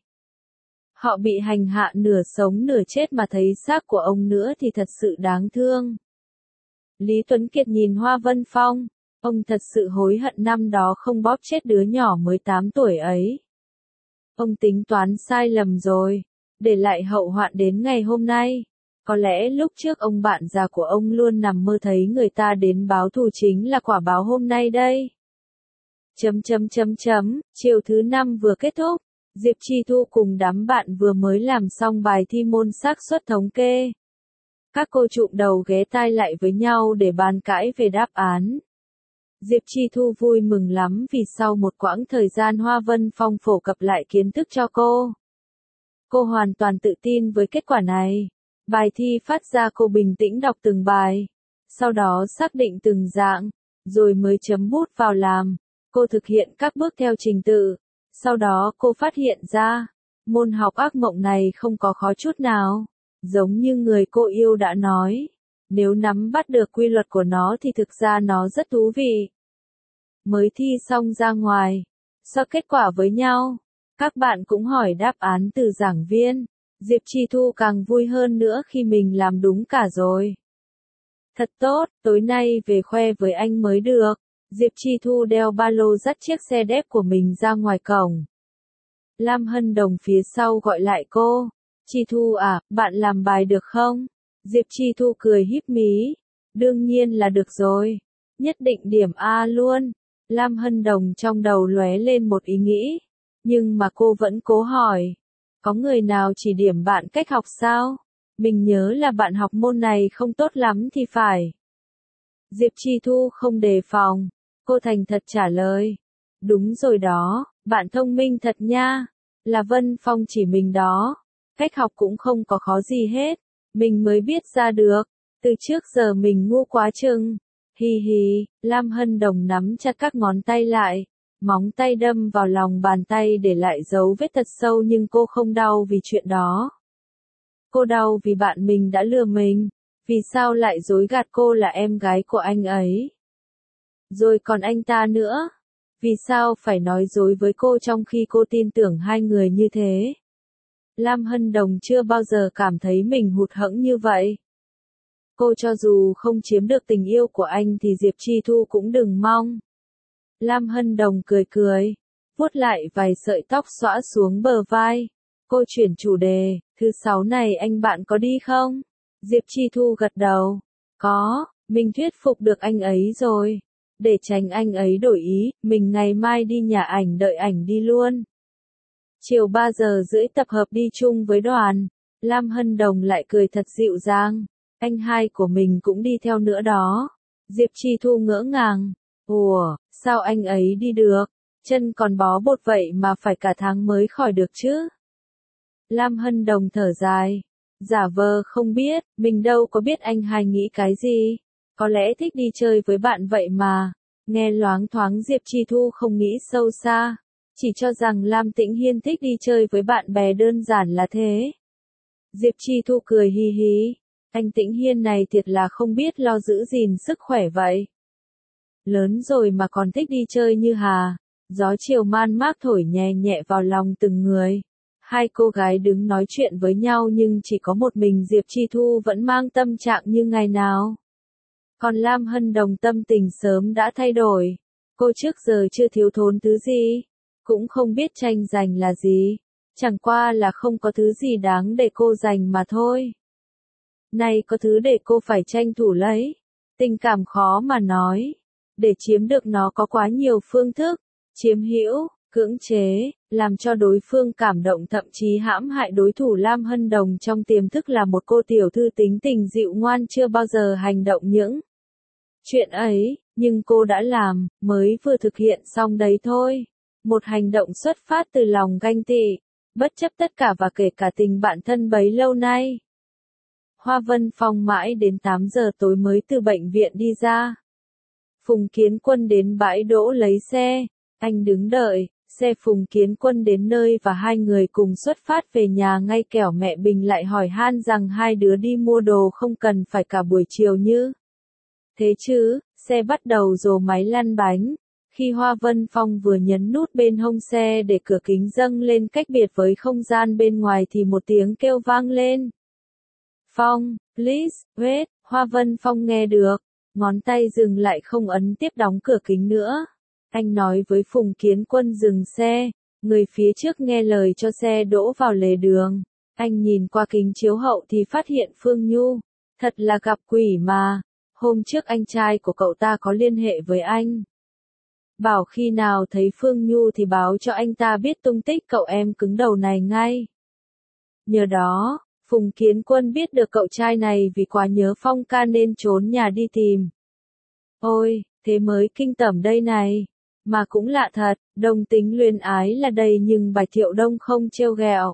họ bị hành hạ nửa sống nửa chết mà thấy xác của ông nữa thì thật sự đáng thương. Lý Tuấn Kiệt nhìn Hoa Vân Phong, ông thật sự hối hận năm đó không bóp chết đứa nhỏ mới tám tuổi ấy. Ông tính toán sai lầm rồi, để lại hậu hoạn đến ngày hôm nay. Có lẽ lúc trước ông bạn già của ông luôn nằm mơ thấy người ta đến báo thù chính là quả báo hôm nay đây. Chấm chấm chấm chấm, chiều thứ năm vừa kết thúc, Diệp Chi Thu cùng đám bạn vừa mới làm xong bài thi môn xác suất thống kê. Các cô chụm đầu ghé tai lại với nhau để bàn cãi về đáp án. Diệp Chi Thu vui mừng lắm vì sau một quãng thời gian Hoa Vân Phong phổ cập lại kiến thức cho cô. Cô hoàn toàn tự tin với kết quả này. Bài thi phát ra cô bình tĩnh đọc từng bài, sau đó xác định từng dạng, rồi mới chấm bút vào làm. Cô thực hiện các bước theo trình tự, sau đó cô phát hiện ra, môn học ác mộng này không có khó chút nào. Giống như người cô yêu đã nói, nếu nắm bắt được quy luật của nó thì thực ra nó rất thú vị. Mới thi xong ra ngoài, so kết quả với nhau, các bạn cũng hỏi đáp án từ giảng viên. Diệp Chi Thu càng vui hơn nữa khi mình làm đúng cả rồi. Thật tốt, tối nay về khoe với anh mới được. Diệp Chi Thu đeo ba lô dắt chiếc xe đép của mình ra ngoài cổng. Lam Hân Đồng phía sau gọi lại cô. Chi Thu à, bạn làm bài được không? Diệp Chi Thu cười híp mí. Đương nhiên là được rồi. Nhất định điểm A luôn. Lam Hân Đồng trong đầu lóe lên một ý nghĩ. Nhưng mà cô vẫn cố hỏi. Có người nào chỉ điểm bạn cách học sao? Mình nhớ là bạn học môn này không tốt lắm thì phải. Diệp Chi Thu không đề phòng. Cô thành thật trả lời. Đúng rồi đó, bạn thông minh thật nha. Là Vân Phong chỉ mình đó. Cách học cũng không có khó gì hết. Mình mới biết ra được. Từ trước giờ mình ngu quá chừng. Hi hi, Lam Hân Đồng nắm chặt các ngón tay lại. Móng tay đâm vào lòng bàn tay để lại dấu vết thật sâu nhưng cô không đau vì chuyện đó. Cô đau vì bạn mình đã lừa mình. Vì sao lại dối gạt cô là em gái của anh ấy? Rồi còn anh ta nữa. Vì sao phải nói dối với cô trong khi cô tin tưởng hai người như thế? Lam Hân Đồng chưa bao giờ cảm thấy mình hụt hẫng như vậy. Cô cho dù không chiếm được tình yêu của anh thì Diệp Chi Thu cũng đừng mong. Lam Hân Đồng cười cười, vuốt lại vài sợi tóc xõa xuống bờ vai. Cô chuyển chủ đề, thứ sáu này anh bạn có đi không? Diệp Chi Thu gật đầu. Có, mình thuyết phục được anh ấy rồi. Để tránh anh ấy đổi ý, mình ngày mai đi nhà ảnh đợi ảnh đi luôn. Chiều ba giờ rưỡi tập hợp đi chung với đoàn. Lam Hân Đồng lại cười thật dịu dàng. Anh hai của mình cũng đi theo nữa đó. Diệp Chi Thu ngỡ ngàng. Ủa, sao anh ấy đi được? Chân còn bó bột vậy mà phải cả tháng mới khỏi được chứ? Lam Hân Đồng thở dài. Giả vờ không biết, mình đâu có biết anh hai nghĩ cái gì. Có lẽ thích đi chơi với bạn vậy mà. Nghe loáng thoáng Diệp Chi Thu không nghĩ sâu xa. Chỉ cho rằng Lam Tĩnh Hiên thích đi chơi với bạn bè đơn giản là thế. Diệp Chi Thu cười hi hi. Anh Tĩnh Hiên này thiệt là không biết lo giữ gìn sức khỏe vậy. Lớn rồi mà còn thích đi chơi như hà. Gió chiều man mác thổi nhẹ nhẹ vào lòng từng người. Hai cô gái đứng nói chuyện với nhau nhưng chỉ có một mình Diệp Chi Thu vẫn mang tâm trạng như ngày nào. Còn Lam Hân Đồng tâm tình sớm đã thay đổi. Cô trước giờ chưa thiếu thốn thứ gì. Cũng không biết tranh giành là gì. Chẳng qua là không có thứ gì đáng để cô giành mà thôi. Nay có thứ để cô phải tranh thủ lấy. Tình cảm khó mà nói. Để chiếm được nó có quá nhiều phương thức. Chiếm hữu, cưỡng chế, làm cho đối phương cảm động thậm chí hãm hại đối thủ. Lam Hân Đồng trong tiềm thức là một cô tiểu thư tính tình dịu ngoan chưa bao giờ hành động những chuyện ấy, nhưng cô đã làm, mới vừa thực hiện xong đấy thôi. Một hành động xuất phát từ lòng ganh tị, bất chấp tất cả và kể cả tình bạn thân bấy lâu nay. Hoa Vân Phong mãi đến tám giờ tối mới từ bệnh viện đi ra. Phùng Kiến Quân đến bãi đỗ lấy xe, anh đứng đợi, xe Phùng Kiến Quân đến nơi và hai người cùng xuất phát về nhà ngay kẻo mẹ Bình lại hỏi han rằng hai đứa đi mua đồ không cần phải cả buổi chiều như thế chứ. Xe bắt đầu rồ máy lăn bánh. Khi Hoa Vân Phong vừa nhấn nút bên hông xe để cửa kính dâng lên cách biệt với không gian bên ngoài thì một tiếng kêu vang lên. Phong, please, wait. Hoa Vân Phong nghe được, ngón tay dừng lại không ấn tiếp đóng cửa kính nữa. Anh nói với Phùng Kiến Quân dừng xe, người phía trước nghe lời cho xe đỗ vào lề đường. Anh nhìn qua kính chiếu hậu thì phát hiện Phương Nhu. Thật là gặp quỷ mà. Hôm trước anh trai của cậu ta có liên hệ với anh. Bảo khi nào thấy Phương Nhu thì báo cho anh ta biết tung tích cậu em cứng đầu này ngay. Nhờ đó, Phùng Kiến Quân biết được cậu trai này vì quá nhớ Phong ca nên trốn nhà đi tìm. Ôi, thế mới kinh tởm đây này. Mà cũng lạ thật, đồng tính luyến ái là đầy nhưng Bạch Thiệu Đông không trêu ghẹo.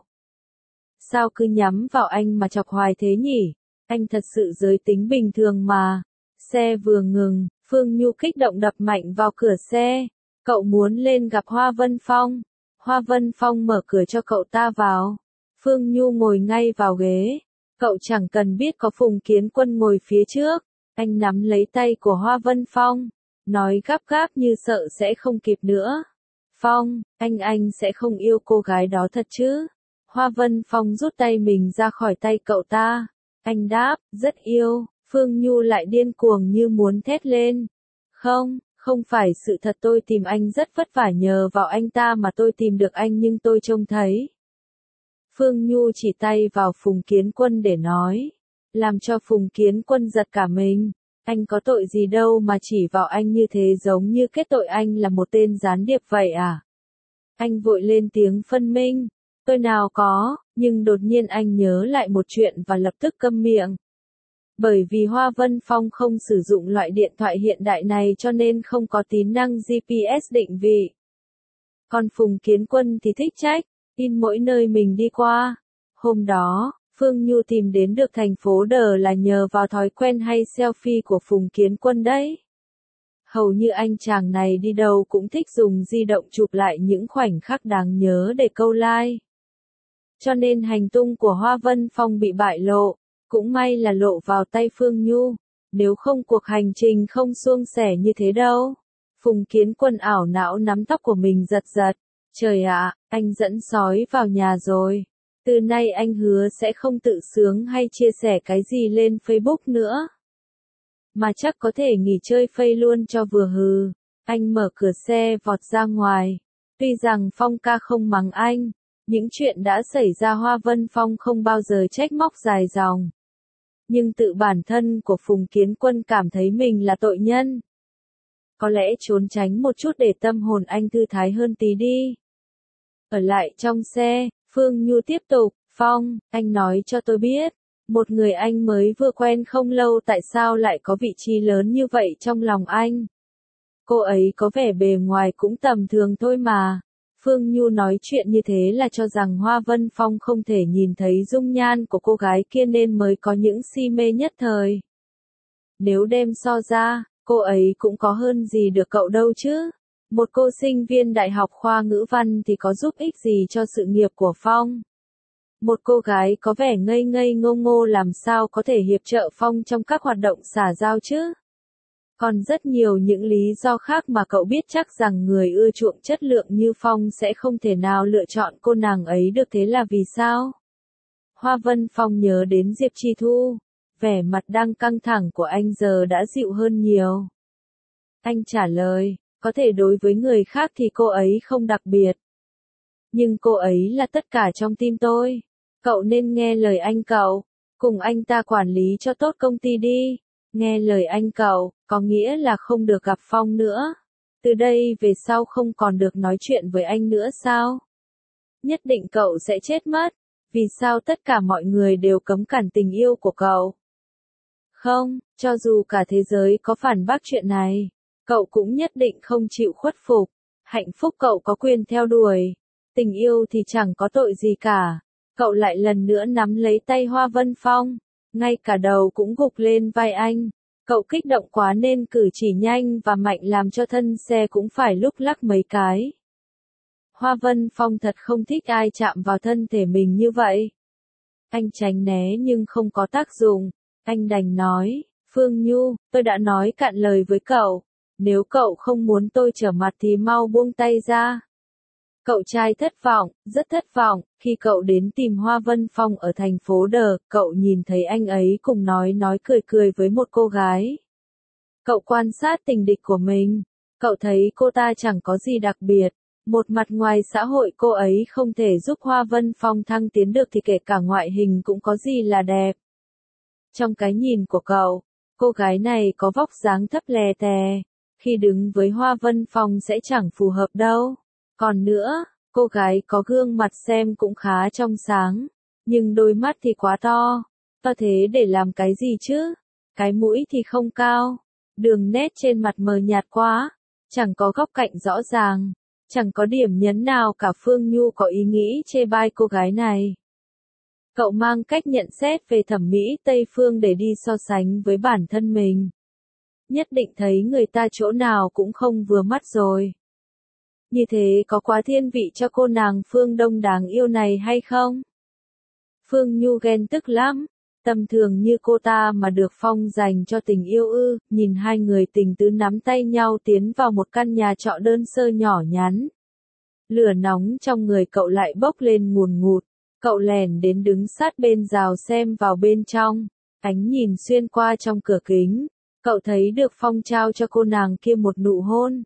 Sao cứ nhắm vào anh mà chọc hoài thế nhỉ? Anh thật sự giới tính bình thường mà. Xe vừa ngừng, Phương Nhu kích động đập mạnh vào cửa xe. Cậu muốn lên gặp Hoa Vân Phong. Hoa Vân Phong mở cửa cho cậu ta vào. Phương Nhu ngồi ngay vào ghế. Cậu chẳng cần biết có Phùng Kiến Quân ngồi phía trước. Anh nắm lấy tay của Hoa Vân Phong. Nói gấp gáp như sợ sẽ không kịp nữa. Phong, anh anh sẽ không yêu cô gái đó thật chứ? Hoa Vân Phong rút tay mình ra khỏi tay cậu ta. Anh đáp, rất yêu. Phương Nhu lại điên cuồng như muốn thét lên. Không, không phải sự thật, tôi tìm anh rất vất vả nhờ vào anh ta mà tôi tìm được anh nhưng tôi trông thấy. Phương Nhu chỉ tay vào Phùng Kiến Quân để nói. Làm cho Phùng Kiến Quân giật cả mình. Anh có tội gì đâu mà chỉ vào anh như thế, giống như kết tội anh là một tên gián điệp vậy à? Anh vội lên tiếng phân minh. Tôi nào có, nhưng đột nhiên anh nhớ lại một chuyện và lập tức câm miệng. Bởi vì Hoa Vân Phong không sử dụng loại điện thoại hiện đại này cho nên không có tính năng giê pê ét định vị. Còn Phùng Kiến Quân thì thích trách, in mỗi nơi mình đi qua. Hôm đó, Phương Nhu tìm đến được thành phố Đờ là nhờ vào thói quen hay selfie của Phùng Kiến Quân đấy. Hầu như anh chàng này đi đâu cũng thích dùng di động chụp lại những khoảnh khắc đáng nhớ để câu like. Cho nên hành tung của Hoa Vân Phong bị bại lộ. Cũng may là lộ vào tay Phương Nhu, nếu không cuộc hành trình không suôn sẻ như thế đâu. Phùng Kiến Quân ảo não nắm tóc của mình giật giật. Trời ạ, anh dẫn sói vào nhà rồi. Từ nay anh hứa sẽ không tự sướng hay chia sẻ cái gì lên Facebook nữa. Mà chắc có thể nghỉ chơi Face luôn cho vừa hừ. Anh mở cửa xe vọt ra ngoài. Tuy rằng Phong ca không mắng anh, những chuyện đã xảy ra Hoa Vân Phong không bao giờ trách móc dài dòng. Nhưng tự bản thân của Phùng Kiến Quân cảm thấy mình là tội nhân. Có lẽ trốn tránh một chút để tâm hồn anh thư thái hơn tí đi. Ở lại trong xe, Phương Nhu tiếp tục, Phong, anh nói cho tôi biết, một người anh mới vừa quen không lâu tại sao lại có vị trí lớn như vậy trong lòng anh. Cô ấy có vẻ bề ngoài cũng tầm thường thôi mà. Phương Nhu nói chuyện như thế là cho rằng Hoa Vân Phong không thể nhìn thấy dung nhan của cô gái kia nên mới có những si mê nhất thời. Nếu đem so ra, cô ấy cũng có hơn gì được cậu đâu chứ. Một cô sinh viên đại học khoa ngữ văn thì có giúp ích gì cho sự nghiệp của Phong. Một cô gái có vẻ ngây ngây ngô ngô làm sao có thể hiệp trợ Phong trong các hoạt động xã giao chứ. Còn rất nhiều những lý do khác mà cậu biết chắc rằng người ưa chuộng chất lượng như Phong sẽ không thể nào lựa chọn cô nàng ấy được, thế là vì sao? Hoa Vân Phong nhớ đến Diệp Chi Thu, vẻ mặt đang căng thẳng của anh giờ đã dịu hơn nhiều. Anh trả lời, có thể đối với người khác thì cô ấy không đặc biệt. Nhưng cô ấy là tất cả trong tim tôi. Cậu nên nghe lời anh cậu, cùng anh ta quản lý cho tốt công ty đi. Nghe lời anh cậu, có nghĩa là không được gặp Phong nữa. Từ đây về sau không còn được nói chuyện với anh nữa sao? Nhất định cậu sẽ chết mất. Vì sao tất cả mọi người đều cấm cản tình yêu của cậu? Không, cho dù cả thế giới có phản bác chuyện này, cậu cũng nhất định không chịu khuất phục. Hạnh phúc cậu có quyền theo đuổi. Tình yêu thì chẳng có tội gì cả. Cậu lại lần nữa nắm lấy tay Hoa Vân Phong. Ngay cả đầu cũng gục lên vai anh. Cậu kích động quá nên cử chỉ nhanh và mạnh làm cho thân xe cũng phải lúc lắc mấy cái. Hoa Vân Phong thật không thích ai chạm vào thân thể mình như vậy. Anh tránh né nhưng không có tác dụng. Anh đành nói, Phương Nhu, tôi đã nói cạn lời với cậu. Nếu cậu không muốn tôi trở mặt thì mau buông tay ra. Cậu trai thất vọng, rất thất vọng, khi cậu đến tìm Hoa Vân Phong ở thành phố Đờ, cậu nhìn thấy anh ấy cùng nói nói cười cười với một cô gái. Cậu quan sát tình địch của mình, cậu thấy cô ta chẳng có gì đặc biệt, một mặt ngoài xã hội cô ấy không thể giúp Hoa Vân Phong thăng tiến được thì kể cả ngoại hình cũng có gì là đẹp. Trong cái nhìn của cậu, cô gái này có vóc dáng thấp lè tè, khi đứng với Hoa Vân Phong sẽ chẳng phù hợp đâu. Còn nữa, cô gái có gương mặt xem cũng khá trong sáng, nhưng đôi mắt thì quá to. To thế để làm cái gì chứ? Cái mũi thì không cao, đường nét trên mặt mờ nhạt quá, chẳng có góc cạnh rõ ràng, chẳng có điểm nhấn nào cả. Phương Nhu có ý nghĩ chê bai cô gái này. Cậu mang cách nhận xét về thẩm mỹ Tây Phương để đi so sánh với bản thân mình. Nhất định thấy người ta chỗ nào cũng không vừa mắt rồi. Như thế có quá thiên vị cho cô nàng Phương Đông đáng yêu này hay không? Phương Nhu ghen tức lắm. Tầm thường như cô ta mà được Phong dành cho tình yêu ư? Nhìn hai người tình tứ nắm tay nhau tiến vào một căn nhà trọ đơn sơ nhỏ nhắn. Lửa nóng trong người cậu lại bốc lên ngùn ngụt. Cậu lèn đến đứng sát bên rào xem vào bên trong. Ánh nhìn xuyên qua trong cửa kính. Cậu thấy được Phong trao cho cô nàng kia một nụ hôn.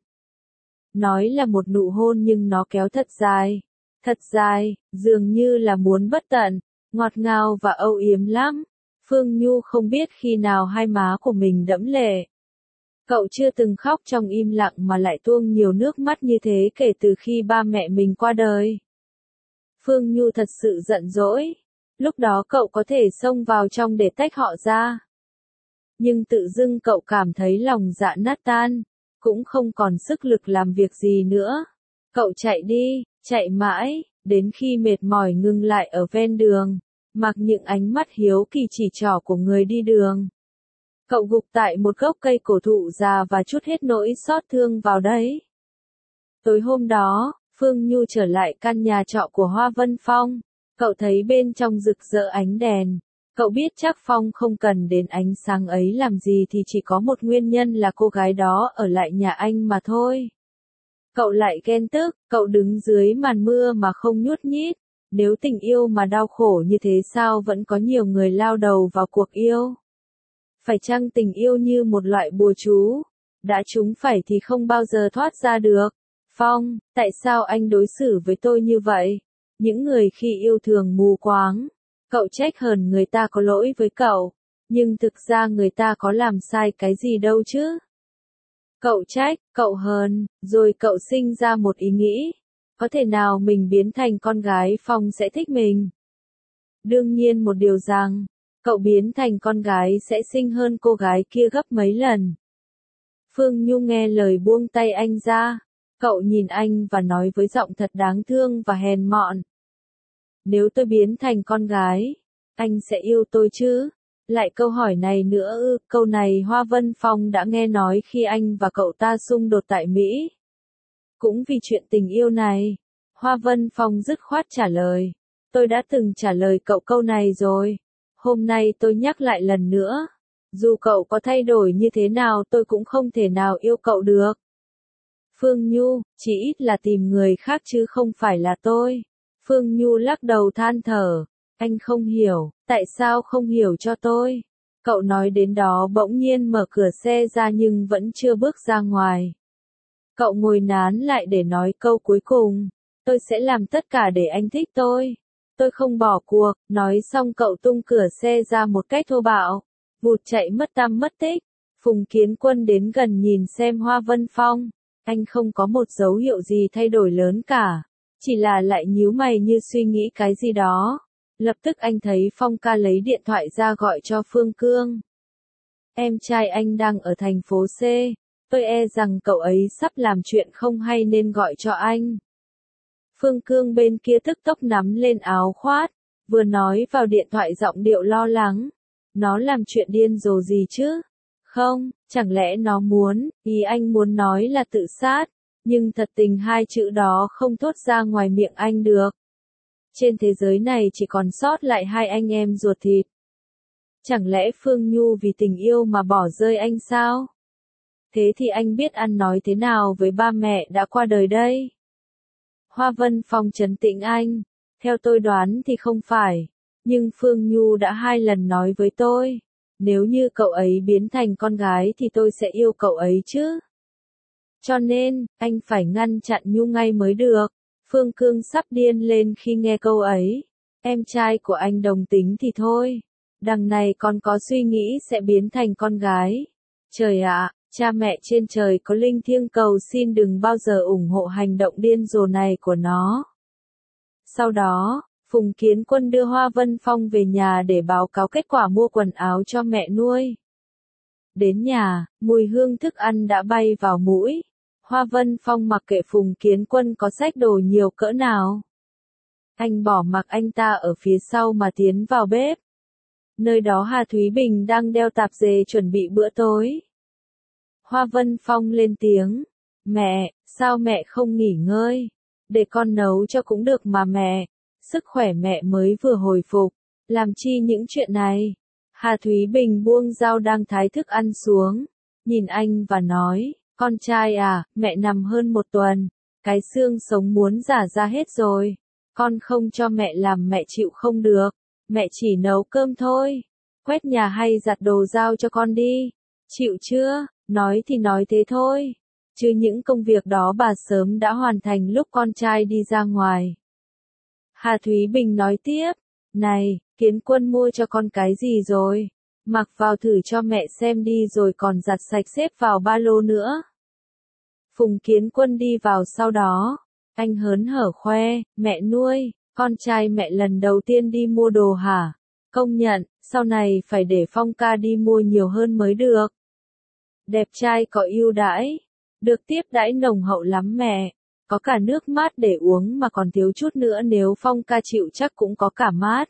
Nói là một nụ hôn nhưng nó kéo thật dài. Thật dài, dường như là muốn bất tận. Ngọt ngào và âu yếm lắm. Phương Nhu không biết khi nào hai má của mình đẫm lệ. Cậu chưa từng khóc trong im lặng mà lại tuôn nhiều nước mắt như thế kể từ khi ba mẹ mình qua đời. Phương Nhu thật sự giận dỗi. Lúc đó cậu có thể xông vào trong để tách họ ra. Nhưng tự dưng cậu cảm thấy lòng dạ nát tan, cũng không còn sức lực làm việc gì nữa. Cậu chạy đi, chạy mãi, đến khi mệt mỏi ngừng lại ở ven đường, mặc những ánh mắt hiếu kỳ chỉ trỏ của người đi đường. Cậu gục tại một gốc cây cổ thụ già và trút hết nỗi xót thương vào đấy. Tối hôm đó, Phương Nhu trở lại căn nhà trọ của Hoa Vân Phong. Cậu thấy bên trong rực rỡ ánh đèn, Cậu biết chắc Phong không cần đến ánh sáng ấy làm gì thì chỉ có một nguyên nhân là cô gái đó ở lại nhà anh mà thôi. Cậu lại ghen tức, cậu đứng dưới màn mưa mà không nhút nhít. Nếu tình yêu mà đau khổ như thế sao vẫn có nhiều người lao đầu vào cuộc yêu? Phải chăng tình yêu như một loại bùa chú? Đã trúng phải thì không bao giờ thoát ra được. Phong, tại sao anh đối xử với tôi như vậy? Những người khi yêu thường mù quáng. Cậu trách hờn người ta có lỗi với cậu. Nhưng thực ra người ta có làm sai cái gì đâu chứ? Cậu trách, cậu hờn, rồi cậu sinh ra một ý nghĩ. Có thể nào mình biến thành con gái Phong sẽ thích mình? Đương nhiên một điều rằng, cậu biến thành con gái sẽ xinh hơn cô gái kia gấp mấy lần. Phương Nhu nghe lời buông tay anh ra. Cậu nhìn anh và nói với giọng thật đáng thương và hèn mọn. Nếu tôi biến thành con gái, anh sẽ yêu tôi chứ? Lại câu hỏi này nữa ư, câu này Hoa Vân Phong đã nghe nói khi anh và cậu ta xung đột tại Mỹ. Cũng vì chuyện tình yêu này, Hoa Vân Phong dứt khoát trả lời. Tôi đã từng trả lời cậu câu này rồi. Hôm nay tôi nhắc lại lần nữa. Dù cậu có thay đổi như thế nào tôi cũng không thể nào yêu cậu được. Phương Nhu, chỉ ít là tìm người khác chứ không phải là tôi. Phương Nhu lắc đầu than thở. Anh không hiểu, tại sao không hiểu cho tôi? Cậu nói đến đó bỗng nhiên mở cửa xe ra nhưng vẫn chưa bước ra ngoài. Cậu ngồi nán lại để nói câu cuối cùng. Tôi sẽ làm tất cả để anh thích tôi. Tôi không bỏ cuộc. Nói xong cậu tung cửa xe ra một cách thô bạo. Vụt chạy mất tăm mất tích. Phùng Kiến Quân đến gần nhìn xem Hoa Vân Phong. Anh không có một dấu hiệu gì thay đổi lớn cả. Chỉ là lại nhíu mày như suy nghĩ cái gì đó. Lập tức anh thấy Phong ca lấy điện thoại ra gọi cho Phương Cương. Em trai anh đang ở thành phố C. Tôi e rằng cậu ấy sắp làm chuyện không hay nên gọi cho anh. Phương Cương bên kia tức tốc nắm lên áo khoác, vừa nói vào điện thoại giọng điệu lo lắng. Nó làm chuyện điên rồ gì chứ? Không, chẳng lẽ nó muốn, ý anh muốn nói là tự sát, nhưng thật tình hai chữ đó không thốt ra ngoài miệng anh được. Trên thế giới này chỉ còn sót lại hai anh em ruột thịt. Chẳng lẽ Phương Nhu vì tình yêu mà bỏ rơi anh sao? Thế thì anh biết ăn nói thế nào với ba mẹ đã qua đời đây? Hoa Vân Phong trấn tĩnh anh. Theo tôi đoán thì không phải. Nhưng Phương Nhu đã hai lần nói với tôi. Nếu như cậu ấy biến thành con gái thì tôi sẽ yêu cậu ấy chứ. Cho nên, anh phải ngăn chặn Nhu ngay mới được. Phương Cương sắp điên lên khi nghe câu ấy. Em trai của anh đồng tính thì thôi. Đằng này còn có suy nghĩ sẽ biến thành con gái. Trời ạ, cha mẹ trên trời có linh thiêng cầu xin đừng bao giờ ủng hộ hành động điên rồ này của nó. Sau đó, Phùng Kiến Quân đưa Hoa Vân Phong về nhà để báo cáo kết quả mua quần áo cho mẹ nuôi. Đến nhà, mùi hương thức ăn đã bay vào mũi. Hoa Vân Phong mặc kệ Phùng Kiến Quân có xách đồ nhiều cỡ nào. Anh bỏ mặc anh ta ở phía sau mà tiến vào bếp. Nơi đó Hà Thúy Bình đang đeo tạp dề chuẩn bị bữa tối. Hoa Vân Phong lên tiếng. Mẹ, sao mẹ không nghỉ ngơi? Để con nấu cho cũng được mà mẹ. Sức khỏe mẹ mới vừa hồi phục. Làm chi những chuyện này? Hà Thúy Bình buông dao đang thái thức ăn xuống. Nhìn anh và nói. Con trai à, mẹ nằm hơn một tuần. Cái xương sống muốn rả ra hết rồi. Con không cho mẹ làm mẹ chịu không được. Mẹ chỉ nấu cơm thôi. Quét nhà hay giặt đồ giao cho con đi. Chịu chưa? Nói thì nói thế thôi. Chứ những công việc đó bà sớm đã hoàn thành lúc con trai đi ra ngoài. Hà Thúy Bình nói tiếp. Này, Kiến Quân mua cho con cái gì rồi? Mặc vào thử cho mẹ xem đi rồi còn giặt sạch xếp vào ba lô nữa. Phùng Kiến Quân đi vào sau đó. Anh hớn hở khoe, mẹ nuôi, con trai mẹ lần đầu tiên đi mua đồ hả? Công nhận, sau này phải để Phong ca đi mua nhiều hơn mới được. Đẹp trai có ưu đãi, được tiếp đãi nồng hậu lắm mẹ, có cả nước mát để uống mà còn thiếu chút nữa nếu Phong ca chịu chắc cũng có cả mát.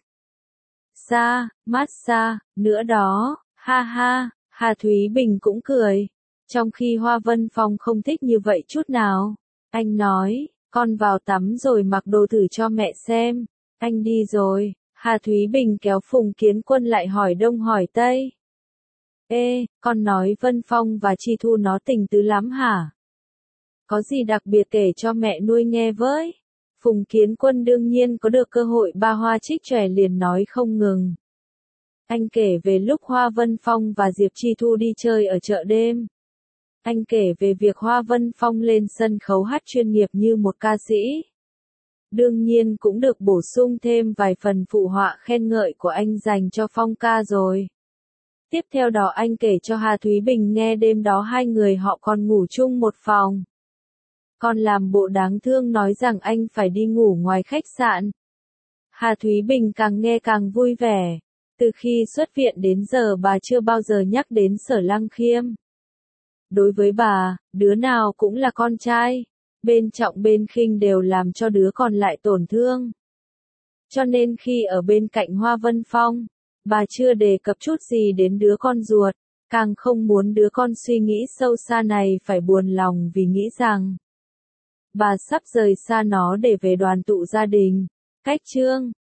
Xa, mát xa, nữa đó, ha ha, Hà Thúy Bình cũng cười, trong khi Hoa Vân Phong không thích như vậy chút nào. Anh nói, con vào tắm rồi mặc đồ thử cho mẹ xem, anh đi rồi. Hà Thúy Bình kéo Phùng Kiến Quân lại hỏi đông hỏi tây. Ê, con nói Vân Phong và Chi Thu nó tình tứ lắm hả? Có gì đặc biệt kể cho mẹ nuôi nghe với? Phùng Kiến Quân đương nhiên có được cơ hội ba hoa trích chòe liền nói không ngừng. Anh kể về lúc Hoa Vân Phong và Diệp Chi Thu đi chơi ở chợ đêm. Anh kể về việc Hoa Vân Phong lên sân khấu hát chuyên nghiệp như một ca sĩ. Đương nhiên cũng được bổ sung thêm vài phần phụ họa khen ngợi của anh dành cho Phong ca rồi. Tiếp theo đó anh kể cho Hà Thúy Bình nghe đêm đó hai người họ còn ngủ chung một phòng. Còn làm bộ đáng thương nói rằng anh phải đi ngủ ngoài khách sạn. Hà Thúy Bình càng nghe càng vui vẻ. Từ khi xuất viện đến giờ bà chưa bao giờ nhắc đến Sở Lăng Khiêm. Đối với bà, đứa nào cũng là con trai. Bên trọng bên khinh đều làm cho đứa còn lại tổn thương. Cho nên khi ở bên cạnh Hoa Vân Phong, bà chưa đề cập chút gì đến đứa con ruột, càng không muốn đứa con suy nghĩ sâu xa này phải buồn lòng vì nghĩ rằng bà sắp rời xa nó để về đoàn tụ gia đình. Cách chương